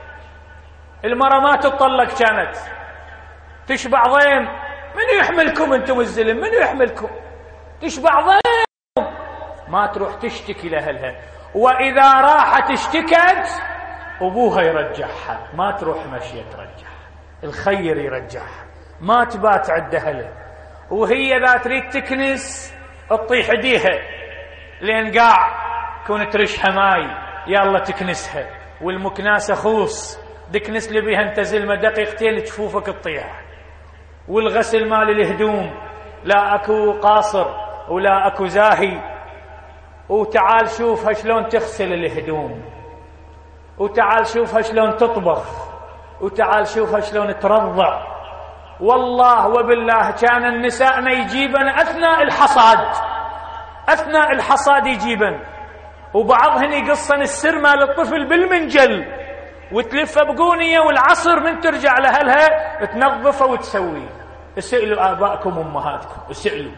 المرأة ما تطلق، كانت تشبع ضيم، من يحملكم أنتم الزلم، من يحملكم؟ تشبع ضيم، ما تروح تشتكي لأهلها، وإذا راحت اشتكت أبوها يرجعها، ما تروح مشي ترجعها، الخير يرجعها، ما تبات عند أهلها. وهي ذا تريد تكنس تطيح ايديها، لين قاع كون ترشها ماي يلا تكنسها، والمكناسة خوص دكنس لي بيها انت زلمة دقيقتين تشوفك تطيح. والغسل مال الهدوم لا اكو قاصر ولا اكو زاهي، وتعال شوفها شلون تغسل الهدوم، وتعال شوفها شلون تطبخ، وتعال شوفها شلون ترضع. والله وبالله كان النساء يجيبن أثناء الحصاد، أثناء الحصاد يجيبن، وبعضهن يقصن السر مال الطفل بالمنجل وتلفه بقونية، والعصر من ترجع لأهلها تنظفه وتسويه. اسألوا آبائكم وأمهاتكم، اسألوا.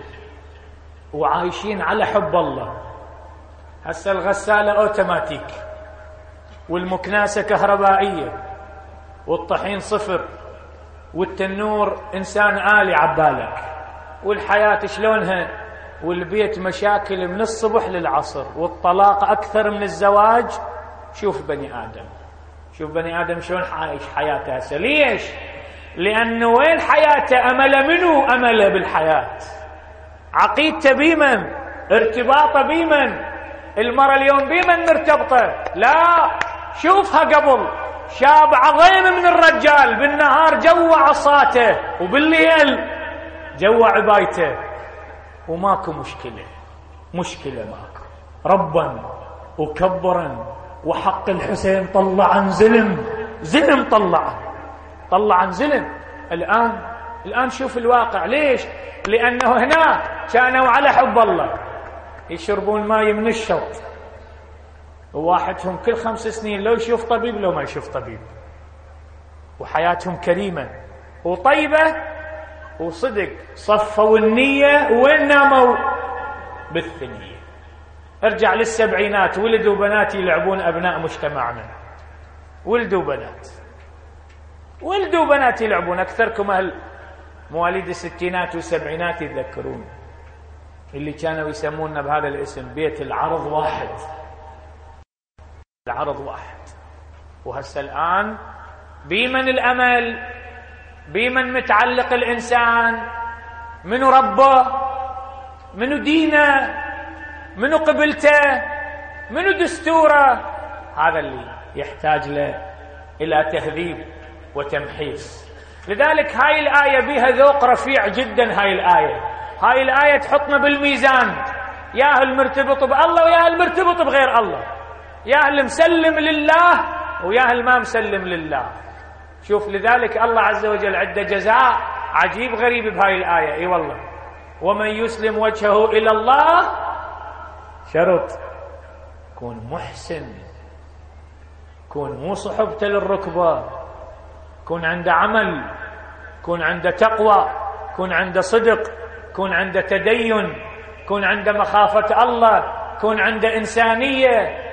وعايشين على حب الله. هسه الغسالة أوتوماتيك، والمكناسة كهربائية، والطحين صفر، والتنور إنسان آلي عبالك، والحياة شلونها، والبيت مشاكل من الصبح للعصر، والطلاق أكثر من الزواج. شوف بني آدم، شوف بني آدم شلون عايش حياته هسه. ليش؟ لأنه وين حياته؟ أمل منه، أمل بالحياة، عقيدته بيمن، ارتباطه بيمن. المرأة اليوم بيمن مرتبطة؟ لا، شوفها قبل شاب عظيم من الرجال، بالنهار جوا عصاته وبالليل جوا عبايته، وماكو مشكلة، مشكلة ماكو. ربا وكبرا، وحق الحسين طلع عن زلم، زلم طلع طلع عن زلم. الآن الآن شوف الواقع. ليش؟ لأنه هنا كانوا على حب الله، يشربون ماي من الشط، وواحدهم كل خمس سنين لو يشوف طبيب لو ما يشوف طبيب، وحياتهم كريمة وطيبة وصدق. صفوا النية وين ناموا؟ بالثنية. ارجع للسبعينات، ولدوا بنات يلعبون أبناء مجتمعنا، ولدوا بنات، ولدوا بنات يلعبون. أكثركم أهل مواليد الستينات والسبعينات يتذكرون اللي كانوا يسموننا بهذا الاسم، بيت العرض واحد، العرض واحد. وهسه الآن بمن الأمل؟ بمن متعلق الإنسان؟ منو ربه؟ منو دينه؟ منو قبلته؟ منو دستوره؟ هذا اللي يحتاج له إلى تهذيب وتمحيص. لذلك هاي الآية بها ذوق رفيع جدا. هاي الآية هاي الآية تحطنا بالميزان، يا المرتبط بالله ويا المرتبط بغير الله، يا اللي مسلم لله ويا اللي ما مسلم لله. شوف، لذلك الله عز وجل عنده جزاء عجيب غريب بهاي الآية. اي والله، ومن يسلم وجهه إلى الله، شرط كون محسن، كون مو صحبته للركبة، كون عنده عمل، كون عنده تقوى، كون عنده صدق، كون عنده تدين، كون عنده مخافة الله، كون عنده إنسانية،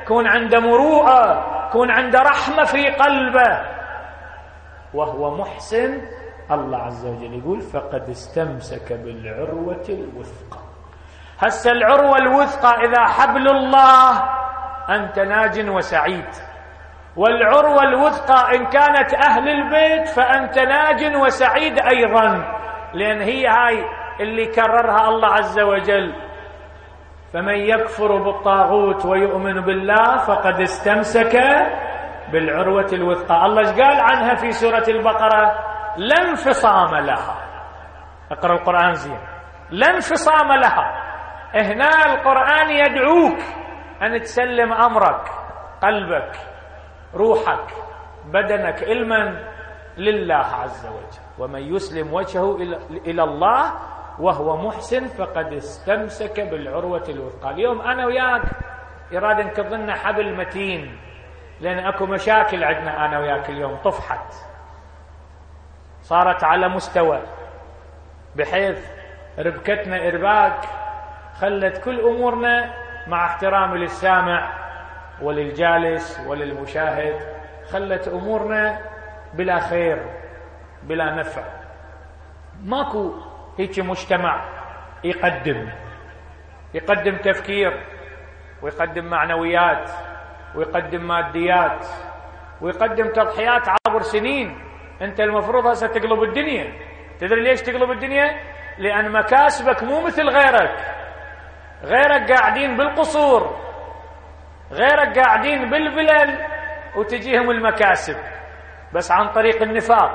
كون عنده مروءة، كون عنده رحمة في قلبه، وهو محسن. الله عز وجل يقول فقد استمسك بالعروة الوثقى. هسه العروة الوثقى إذا حبل الله أنت ناج وسعيد، والعروة الوثقى إن كانت أهل البيت فأنت ناج وسعيد أيضا، لأن هي هاي اللي كررها الله عز وجل: فمن يكفر بالطاغوت ويؤمن بالله فقد استمسك بالعروة الوثقى. الله ايش قال عنها في سورة البقرة؟ لا انفصام لها. اقرأ القرآن زين. لا انفصام لها. هنا القرآن يدعوك أن تسلم أمرك، قلبك، روحك، بدنك، علما لله عز وجل. ومن يسلم وجهه إلى الله وهو محسن فقد استمسك بالعروة الوثقى. اليوم أنا وياك إرادة نكظلنا حبل متين، لأن أكو مشاكل عندنا أنا وياك اليوم طفحت، صارت على مستوى بحيث ربكتنا إرباك، خلت كل أمورنا مع احترامي للسامع وللجالس وللمشاهد، خلت أمورنا بلا خير بلا نفع. ماكو هيك مجتمع يقدم يقدم تفكير ويقدم معنويات ويقدم ماديات ويقدم تضحيات عبر سنين. انت المفروض هسه تقلب الدنيا. تدري ليش تقلب الدنيا؟ لأن مكاسبك مو مثل غيرك. غيرك قاعدين بالقصور، غيرك قاعدين بالفلل وتجيهم المكاسب بس عن طريق النفاق،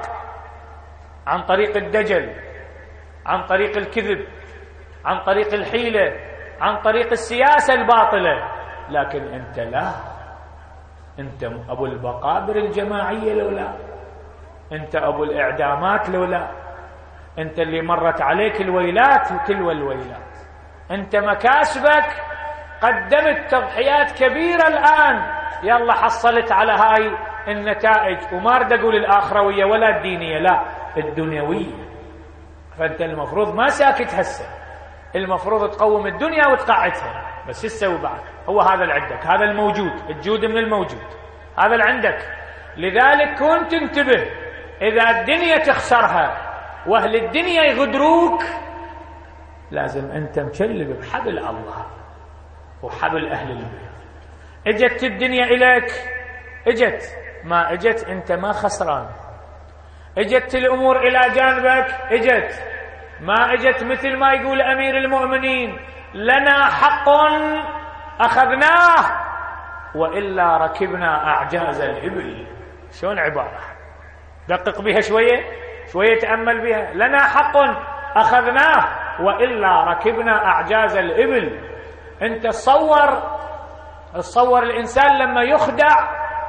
عن طريق الدجل، عن طريق الكذب، عن طريق الحيلة، عن طريق السياسة الباطلة. لكن أنت لا، أنت أبو المقابر الجماعية لولا، أنت أبو الإعدامات لولا، أنت اللي مرت عليك الويلات وتلو الويلات. أنت مكاسبك قدمت تضحيات كبيرة الآن، يلا حصلت على هاي النتائج. وما أريد أقول الآخروية ولا الدينية، لا، الدنيوية. فأنت المفروض ما ساكت هسه، المفروض تقوم الدنيا وتقعدها. بس ايش تسوي بعد؟ هو هذا اللي عندك، هذا الموجود، الجود من الموجود، هذا اللي عندك. لذلك كن تنتبه، إذا الدنيا تخسرها وأهل الدنيا يغدروك لازم أنت مشلب بحبل الله وحبل أهل البيت. اجت الدنيا إليك، اجت ما اجت أنت ما خسران. اجت الأمور إلى جانبك، اجت ما اجت مثل ما يقول أمير المؤمنين: لنا حق أخذناه وإلا ركبنا أعجاز الإبل. شلون عبارة؟ دقق بها شوية شوية، تأمل بها. لنا حق أخذناه وإلا ركبنا أعجاز الإبل. أنت تصور تصور الإنسان لما يخدع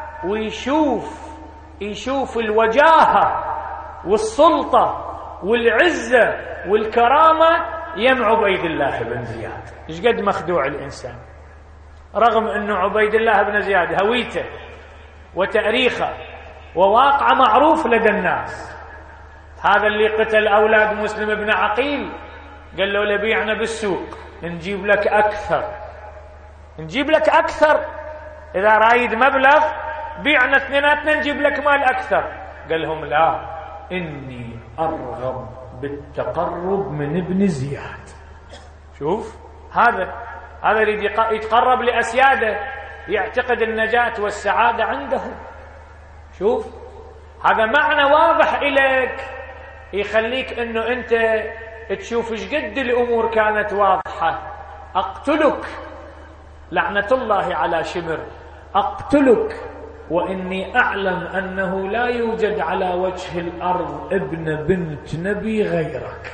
ويشوف يشوف الوجاهة والسلطة والعزة والكرامة يمع عبيد الله بن زياد. إيش قد مخدوع الإنسان، رغم أنه عبيد الله بن زياد هويته وتاريخه وواقعه معروف لدى الناس. هذا اللي قتل أولاد مسلم بن عقيل قال له: لبيعنا بالسوق نجيب لك أكثر، نجيب لك أكثر، إذا رايد مبلغ بيعنا اثنيناتنا نجيب لك مال أكثر. قال لهم: لا، إني أرغب بالتقرب من ابن زياد. شوف، هذا هذا يريد يتقرب لأسياده، يعتقد النجاة والسعادة عنده. شوف، هذا معنى واضح إليك يخليك أنه أنت تشوف ايش قد الأمور كانت واضحة. أقتلك، لعنة الله على شمر، أقتلك وإني أعلم أنه لا يوجد على وجه الأرض ابن بنت نبي غيرك.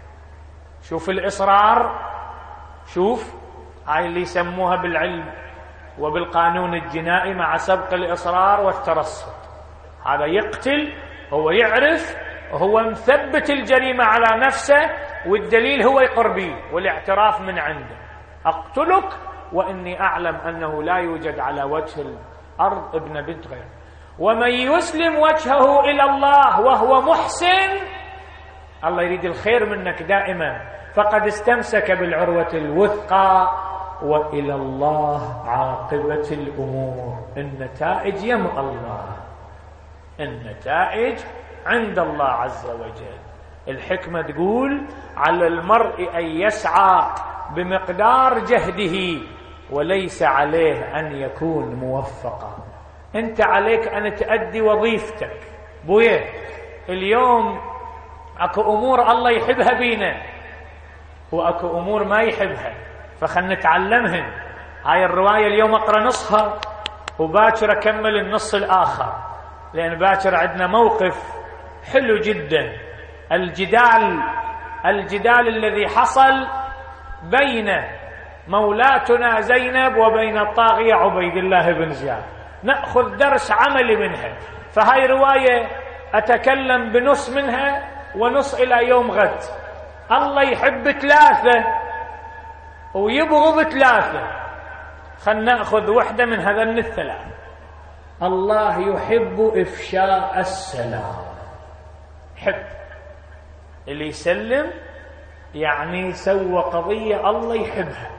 شوف الإصرار، شوف هاي اللي يسموها بالعلم وبالقانون الجنائي مع سبق الإصرار والترصد. هذا يقتل، هو يعرف، هو مثبت الجريمة على نفسه، والدليل هو يقر به والاعتراف من عنده. أقتلك وإني أعلم أنه لا يوجد على وجه الأرض ابن بنت غيره. ومن يسلم وجهه إلى الله وهو محسن، الله يريد الخير منك دائما، فقد استمسك بالعروة الوثقى وإلى الله عاقبة الأمور. النتائج يم الله، النتائج عند الله عز وجل. الحكمة تقول على المرء أن يسعى بمقدار جهده وليس عليه أن يكون موفقا. أنت عليك أن تؤدي وظيفتك. بويه اليوم أكو أمور الله يحبها بينا وأكو أمور ما يحبها، فخلنا نتعلمهن. هاي الرواية اليوم أقرأ نصها وباكر أكمل النص الآخر، لأن باكر عندنا موقف حلو جدا. الجدال الجدال الذي حصل بين مولاتنا زينب وبين الطاغية عبيد الله بن زياد، نأخذ درس عملي منها. فهاي رواية أتكلم بنص منها ونص إلى يوم غد. الله يحب ثلاثة ويبغض ثلاثة، خلنا نأخذ وحدة من هذين الثلاث. الله يحب إفشاء السلام، يحب اللي يسلم، يعني سوى قضية الله يحبها.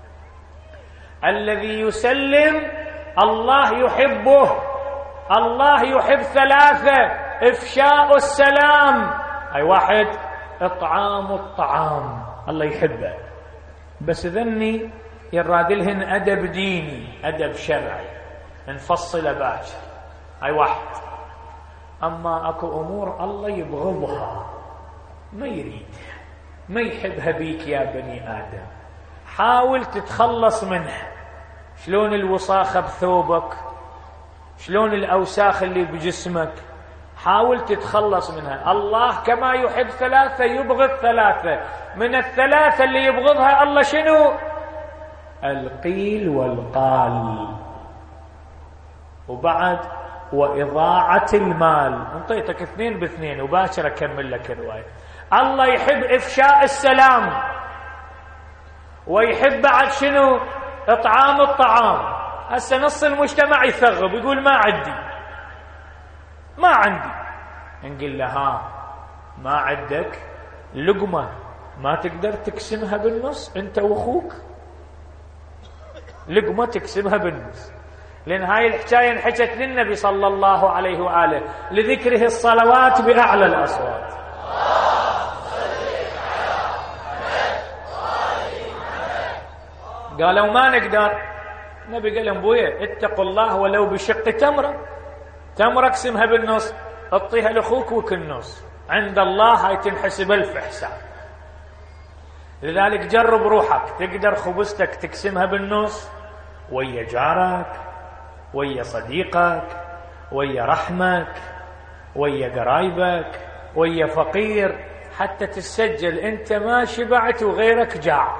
الذي يسلم الله يحبه. الله يحب ثلاثة: إفشاء السلام، أي واحد إطعام الطعام، الله يحبه، بس ذني يرادلهن أدب ديني أدب شرعي نفصل باكر، أي واحد. أما أكو أمور الله يبغضها، ما يريدها، ما يحبها بيك يا بني آدم، حاول تتخلص منها. شلون الوساخة بثوبك، شلون الأوساخ اللي بجسمك، حاول تتخلص منها. الله كما يحب ثلاثة يبغض ثلاثة. من الثلاثة اللي يبغضها الله شنو؟ القيل والقال، وبعد وإضاعة المال. انطيتك اثنين باثنين وباشر أكمل لك الرواية. الله يحب إفشاء السلام، ويحب بعد شنو؟ إطعام الطعام. هسه نص المجتمع يثغب يقول ما عندي ما عندي نقول له ها ما عندك لقمة ما تقدر تقسمها بالنص انت واخوك؟ لقمة تقسمها بالنص. لأن هاي الحكاية انحكت للنبي صلى الله عليه وآله لذكره الصلوات بأعلى الأصوات. قالوا ما نقدر. النبي قال لهم بويا اتقوا الله ولو بشق تمرة، تمرة اقسمها بالنص، اعطيها لاخوك وكل نص، عند الله هاي تنحسب الف حساب. لذلك جرب روحك، تقدر خبزتك تقسمها بالنص ويا جارك، ويا صديقك، ويا رحمك، ويا قرايبك، ويا فقير، حتى تسجل انت ما شبعت وغيرك جاع.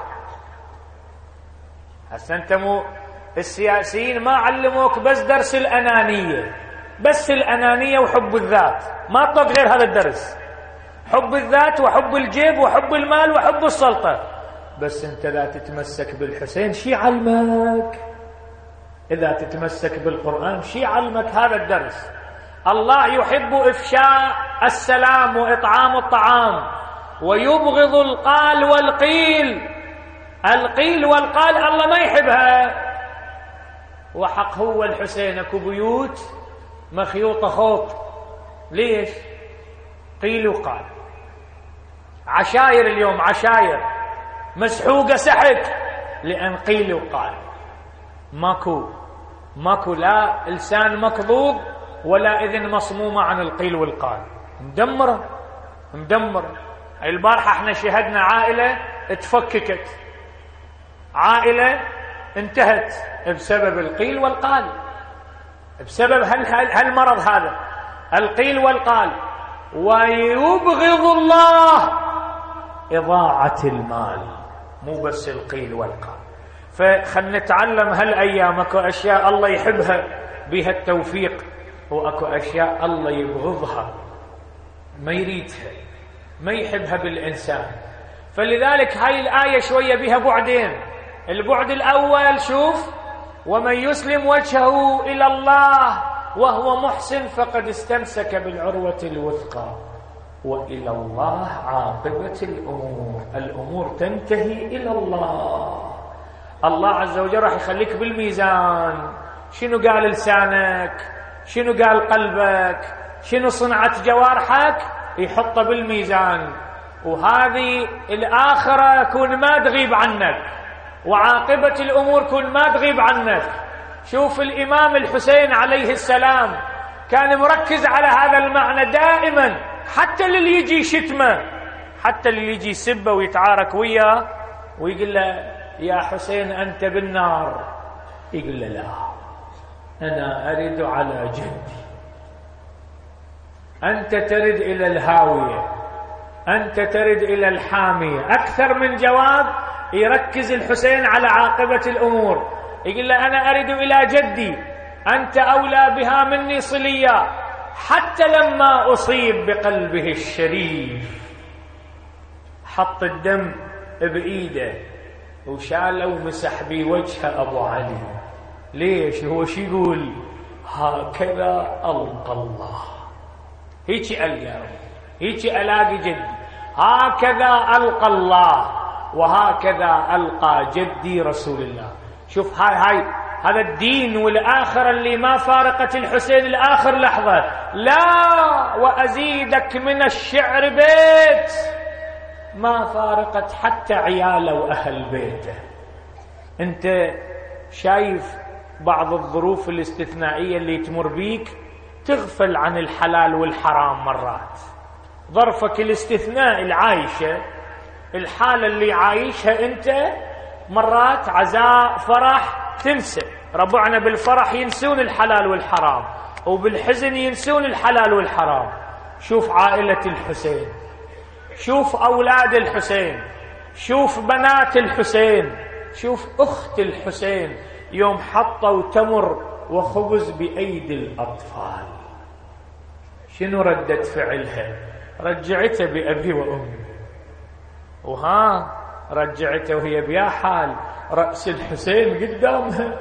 هسه انت مو السياسيين ما علموك بس درس الأنانية، بس الأنانية وحب الذات، ما طق غير هذا الدرس، حب الذات وحب الجيب وحب المال وحب السلطة. بس انت لا تتمسك بالحسين شي علمك؟ إذا تتمسك بالقرآن شي علمك هذا الدرس؟ الله يحب إفشاء السلام وإطعام الطعام، ويبغض القال والقيل. القيل والقال الله ما يحبها. وحق هو الحسين اكو بيوت مخيوطة خوط، ليش؟ قيل وقال. عشاير اليوم عشاير مسحوقة سحق لأن قيل وقال. ماكو ماكو لا لسان مكذوب ولا إذن مصمومة عن القيل والقال، مدمرة مدمرة. البارحة احنا شهدنا عائلة اتفككت، عائلة انتهت بسبب القيل والقال، بسبب هالمرض هذا القيل والقال. ويبغض الله إضاعة المال، مو بس القيل والقال. فخلنا نتعلم هالأيام اكو أشياء الله يحبها بها التوفيق، واكو أشياء الله يبغضها ما يريدها ما يحبها بالإنسان. فلذلك هاي الآية شوية بها بعدين. البعد الأول شوف: ومن يسلم وجهه إلى الله وهو محسن فقد استمسك بالعروة الوثقى وإلى الله عاقبة الأمور. الأمور تنتهي إلى الله. الله عز وجل راح يخليك بالميزان. شنو قال لسانك؟ شنو قال قلبك؟ شنو صنعت جوارحك؟ يحطه بالميزان. وهذه الآخرة كون ما تغيب عنك، وعاقبة الأمور كون ما تغيب عنك. شوف الإمام الحسين عليه السلام كان مركز على هذا المعنى دائما، حتى اللي يجي شتمه، حتى اللي يجي سبه ويتعارك وياه ويقول له يا حسين أنت بالنار، يقول له لا، أنا أرد على جدي. أنت ترد إلى الهاوية، أنت ترد إلى الحامية. أكثر من جواب يركز الحسين على عاقبة الأمور، يقول له أنا أرد إلى جدي، أنت أولى بها مني صليا. حتى لما أصيب بقلبه الشريف حط الدم بإيده وشاله ومسح بوجه أبو علي. ليش؟ هو شو يقول؟ هكذا ألقى الله، هيك ألقى، هيك ألاقي جدي، هكذا ألقى الله وهكذا ألقى جدي رسول الله. شوف هاي هاي هذا الدين والآخرة اللي ما فارقت الحسين الآخر لحظة. لا، وأزيدك من الشعر بيت، ما فارقت حتى عياله وأهل بيته. أنت شايف بعض الظروف الاستثنائية اللي تمر بيك تغفل عن الحلال والحرام مرات. ظرفك الاستثناء العايشة، الحالة اللي عايشها أنت، مرات عزاء فرح تنسى. ربعنا بالفرح ينسون الحلال والحرام، وبالحزن ينسون الحلال والحرام. شوف عائلة الحسين، شوف أولاد الحسين، شوف بنات الحسين، شوف أخت الحسين يوم حطوا تمر وخبز بأيدي الأطفال، شنو ردة فعلها؟ رجعته بأبي وأمي، وها رجعته وهي بيا حال رأس الحسين قدامها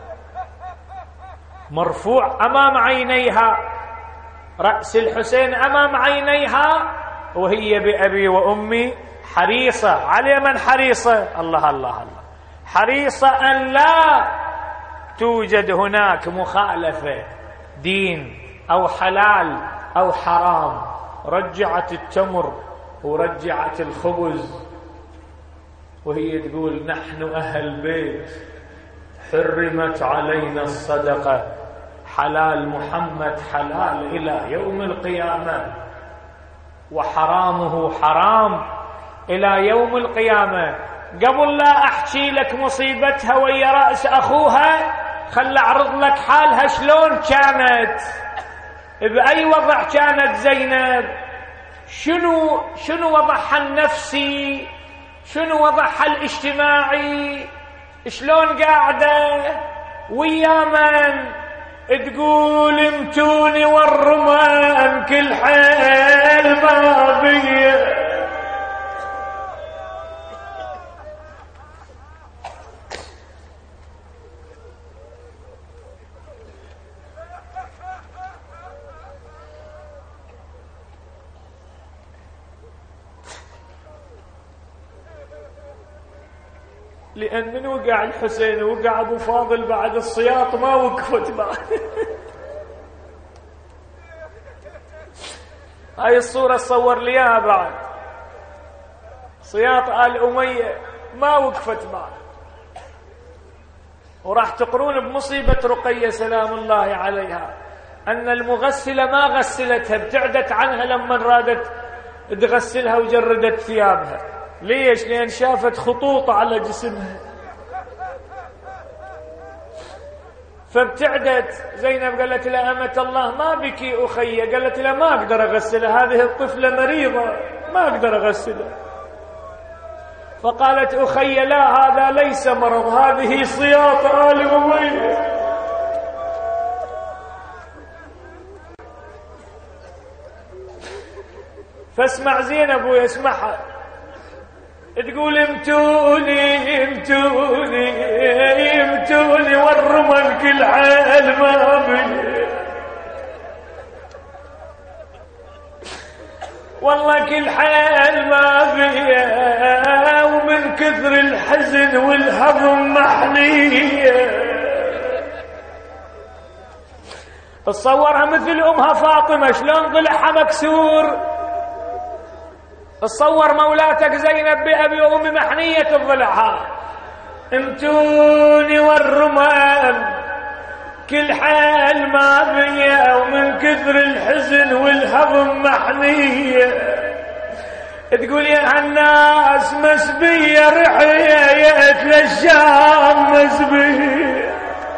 مرفوع أمام عينيها، رأس الحسين أمام عينيها وهي بأبي وأمي حريصة على من حريصة؟ الله الله الله، حريصة أن لا توجد هناك مخالفة دين أو حلال أو حرام. رجعت التمر ورجعت الخبز وهي تقول نحن أهل بيت حرمت علينا الصدقة، حلال محمد حلال إلى يوم القيامة، وحرامه حرام إلى يوم القيامة. قبل لا أحكي لك مصيبتها ويا رأس أخوها، خل أعرض لك حالها شلون كانت، بأي وضع كانت زينب، شنو شنو وضعها النفسي، شنو وضعها الاجتماعي، شلون قاعدة ويا من تقول امتوني والرمان كل حيل ما بيه. لأن من وقع الحسين وقع أبو فاضل بعد الصياط ما وقفت بعد. هاي الصورة صور ليها بعد صياط آل أمية ما وقفت بعد. وراح تقرون بمصيبة رقية سلام الله عليها أن المغسلة ما غسلتها، ابتعدت عنها لما رادت تغسلها وجردت ثيابها. ليش؟ لأن شافت خطوط على جسمها فابتعدت. زينب قالت لها أمة الله ما بكي أخي، قالت لها ما أقدر أغسلها، هذه الطفلة مريضة ما أقدر أغسلها. فقالت أخي لا، هذا ليس مرض، هذه صياط آل أمية. فاسمع زينب ويسمعها تقول امتوني امتوني امتوني والرمل كل حال ما بي، والله كل حال ما بي، ومن كثر كثر الحزن والهضم محنية. تصورها مثل أمها فاطمة شلون ضلعها مكسور. تصور مولاتك زينب بأبي وأمي محنية ضلعها. امتوني والرمال كل حال ما بيا ومن كثر الحزن والهضم محنية. تقول يا هالناس مسبية رحيت للشام مسبية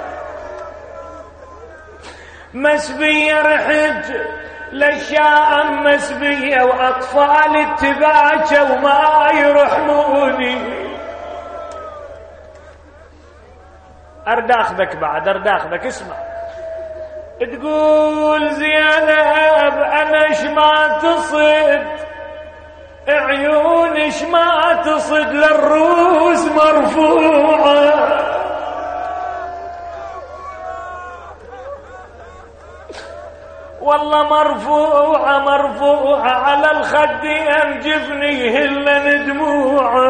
مسبية رحت للشام مسبية وأطفال التباكة وما يرحموني. أرد أخذك بعد أرد أخذك اسمع. تقول زينب أنا شما تصد عيونش ما تصد للروس مرفوعة. والله مرفوعة مرفوعة على الخدين جفني هلا دموعه.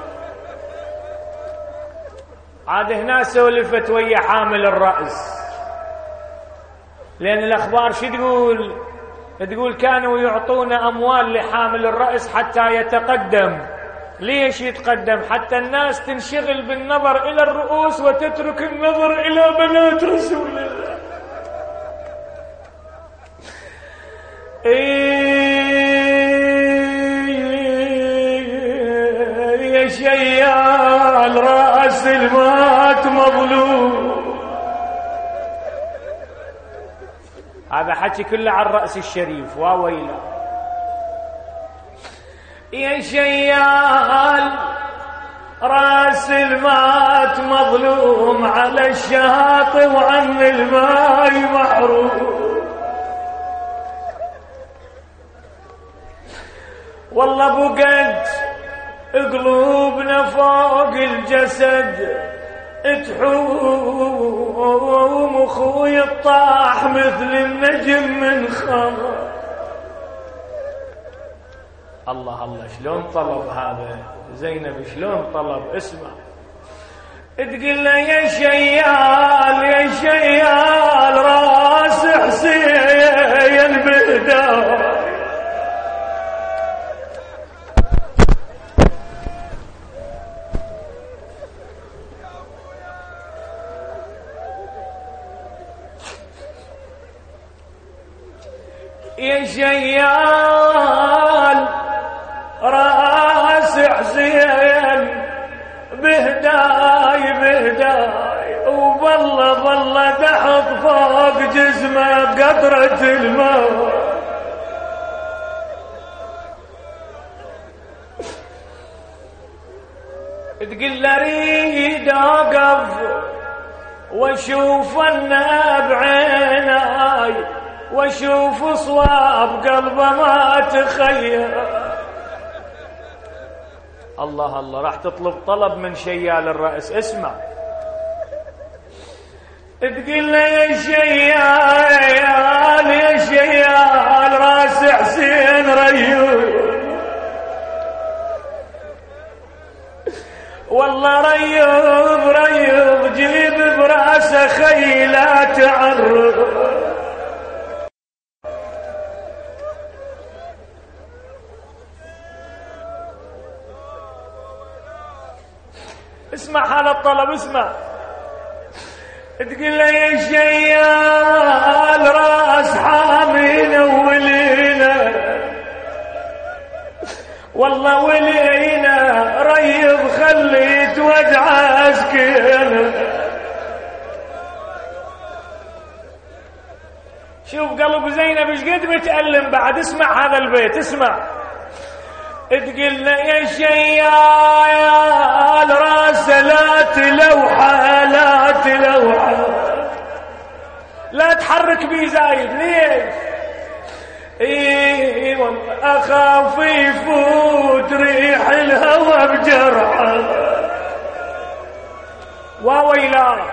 عاد هنا سولفت ويا حامل الرأس لأن الأخبار شو تقول؟ تقول كانوا يعطون أموال لحامل الرأس حتى يتقدم. ليش يتقدم؟ حتى الناس تنشغل بالنظر إلى الرؤوس وتترك النظر إلى بنات رسول الله. يا شيال رأس المات مظلوم. هذا حكي كله عن الرأس الشريف واويلا. يا شيال راس المات مظلوم على الشاطئ وعن الماء محروم. والله بقد قلوبنا فوق الجسد تحوم وخوي الطاح مثل النجم من خمر. الله الله شلون طلب هذا زينب شلون طلب. اسمع تقول له يا شيال يا شيال راس حسين بهداي. يا شيال راس حسين بهداي بهداي وبالله بالله تحط فوق جسمه قطرة الماء. تقول له اريد اوقف واشوف النار بعيناي واشوف صواب قلبه ما تخيل. الله الله راح تطلب طلب من شيال الرأس. اسمع تقول له يا شيال يا شيال راس حسين ريوب. والله ريوب ريوب جيب براسه خيلة تعرض. اسمع حال الطلب اسمع. تقول له يا شيال راس حامينا ولينا والله ولينا ريض خليت وجع اسكن. شوف قلب زينب ايش قد بتألم بعد. اسمع هذا البيت اسمع. تقول له يا شيال راس لا تلوحه لا تلوحه لا تحرك بي زايد. ليش؟ اي والله اخاف يفوت ريح الهوى بجرحه. وويلا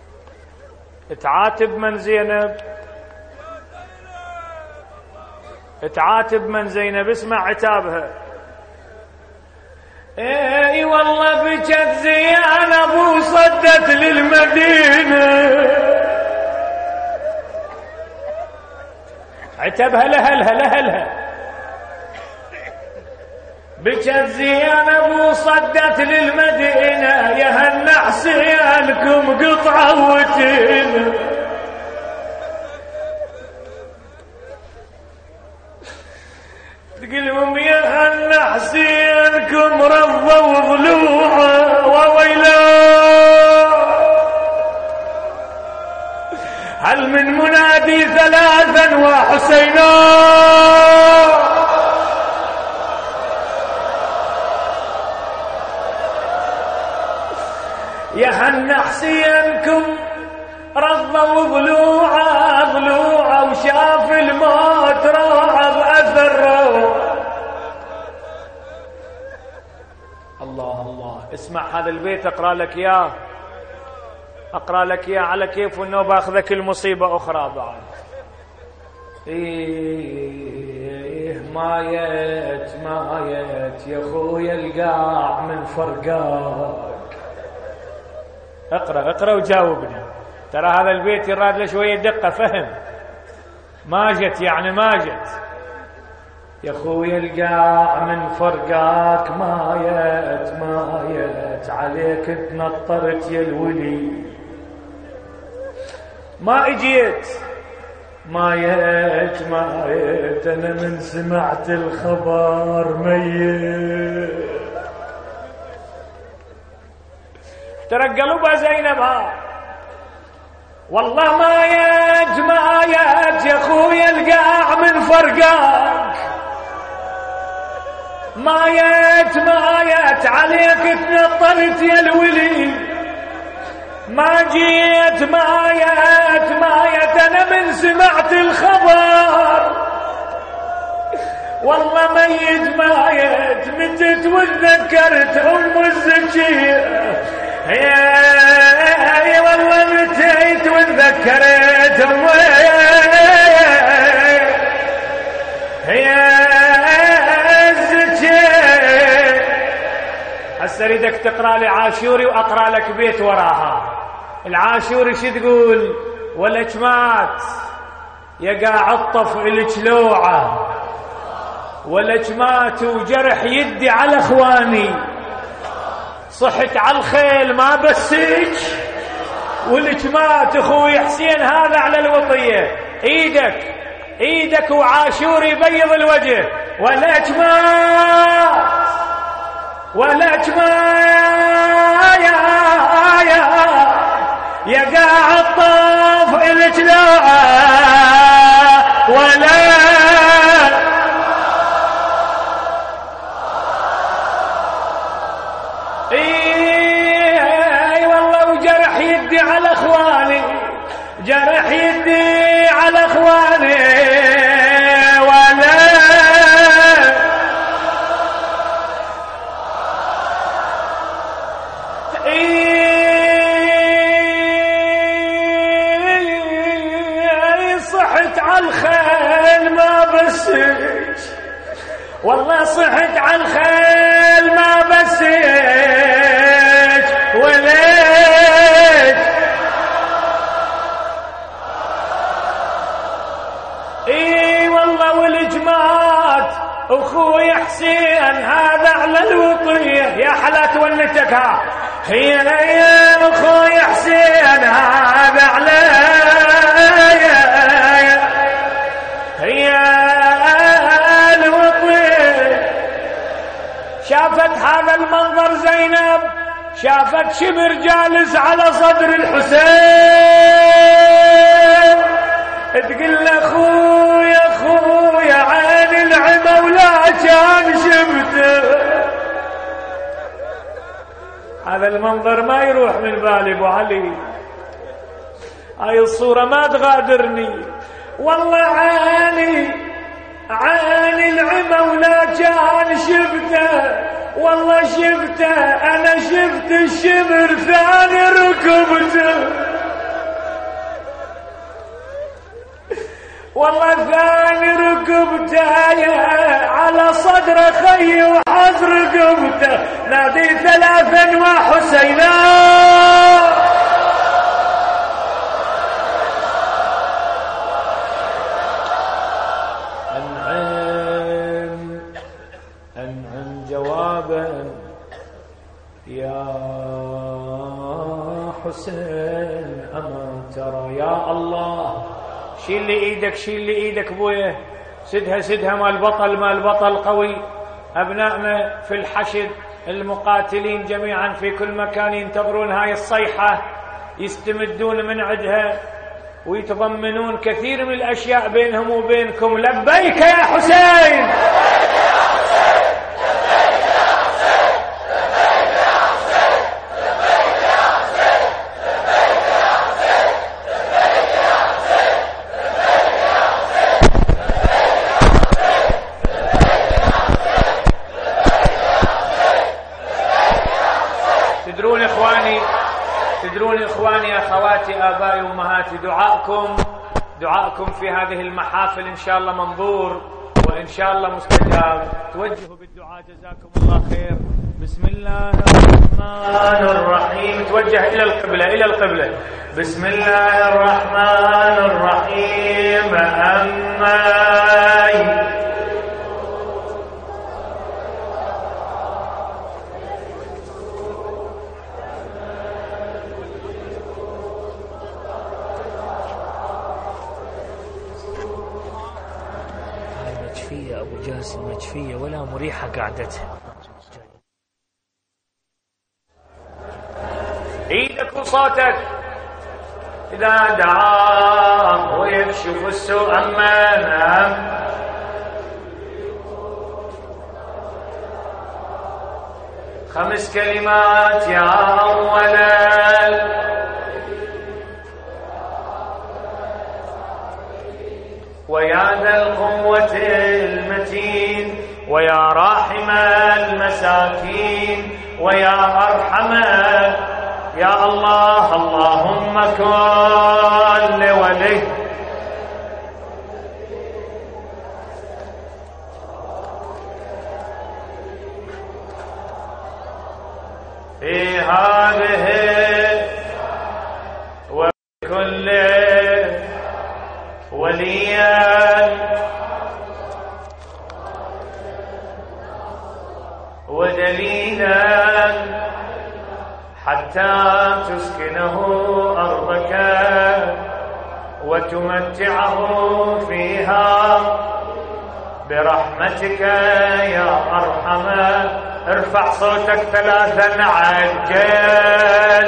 تعاتب من زينب تعاتب من زينب، اسمع عتابها. اي والله بجت زينب وصدت للمدينة، عتبها لهلها لهلها. بجت زينب وصدت للمدينة، يا هن حسينكم قطعة وتين. تقلهم يا هن حسينكم رضوا ضلوعه وويلا، هل من منادي ثلاثا وحسينا، يا هن حسينكم رضوا ضلوعه ضلوعه، وشاف الموت راح بأثره. الله الله، اسمع هذا البيت اقرا لك اياه، اقرا لك اياه على كيف انه باخذك المصيبه اخرى بعد. ايه مايت مايت يا خويا القاع من فرقاك. اقرا اقرا وجاوبني، ترى هذا البيت يراد له شويه دقه فهم. ما جت يعني ما جت. يا خويا القاع من فرقاك مايت مايت، عليك تنطرت يا الولي ما اجيت. مايت مايت انا من سمعت الخبر ميت. ترى قلبها زينب ها، والله مايت مايت يا خويا القاع من فرقاك، مايت مايت عليك تنطرت يا الولي ما جيت. مايت مايت انا من سمعت الخبر، والله ميت مايت متت وتذكرت ام الزكيه. يا والله متيت وتذكرت ام يا الزكيه. هسه اريدك تقرا لي عاشوري واقرا لك بيت وراها. العاشوري شو تقول؟ ولك مات يا قاع الطف الك لوعه، ولك مات وجرح يدي على اخواني، صحت على الخيل ما بسيك، ولك مات اخوي حسين هذا على الوطيه. ايدك ايدك وعاشوري بيض الوجه. ولك مات ولك مات يا يا يا قاع الطف الك لوعه ولا اي والله وجرح يدي على اخواني، جرح يدي على اخواني ولا اي صحت على الخيل ما بسيت، والله صحت على الخيل ما بسيت وليت. اي والله والجماعات اخوي حسين هذا على الوطيه. يا حلا تونتك ها، هي يا اخوي حسين هذا على هي الوطيه. شافت هذا المنظر زينب، شافت شبر جالس على صدر الحسين، تقول له اخويا اخويا عين العمى ولا كان شفته. هذا المنظر ما يروح من بالي ابو علي، هاي الصورة ما تغادرني. والله عيني عين العمى ولا كان شفته، والله شفته انا شفت الشبر ثاني ركبته. والله ثاني ركبته على صدر خي وحز ركبته نادي ثلاثا وحسينا أنعم أنعم جوابا يا حسين أما ترى يا الله. شيل لي ايدك شيل لي ايدك بويه، سدها سدها مال بطل مال بطل قوي. ابنائنا في الحشد المقاتلين جميعا في كل مكان ينتظرون هاي الصيحة، يستمدون من عدها ويتضمنون كثير من الاشياء بينهم وبينكم. لبيك يا حسين. تدرون إخواني تدرون إخواني أخواتي آبائي وأمهاتي، دعاءكم دعاءكم في هذه المحافل إن شاء الله منظور وإن شاء الله مستجاب. توجهوا بالدعاء جزاكم الله خير. بسم الله الرحمن الرحيم. توجه إلى القبلة إلى القبلة. بسم الله الرحمن الرحيم. أما أبو جاسم مجفية ولا مريحة قعدتها. ايدك وصوتك. إذا دعاه ويكشف السوء أمامه خمس كلمات يا أولا ويا ذا القوة المتين ويا راحم المساكين ويا أرحم يا الله. اللهم كن لولي في هذه وكل وليا ودليلا حتى تسكنه أرضك وتمتعه فيها برحمتك يا أرحم. ارفع صوتك ثلاثا عجل.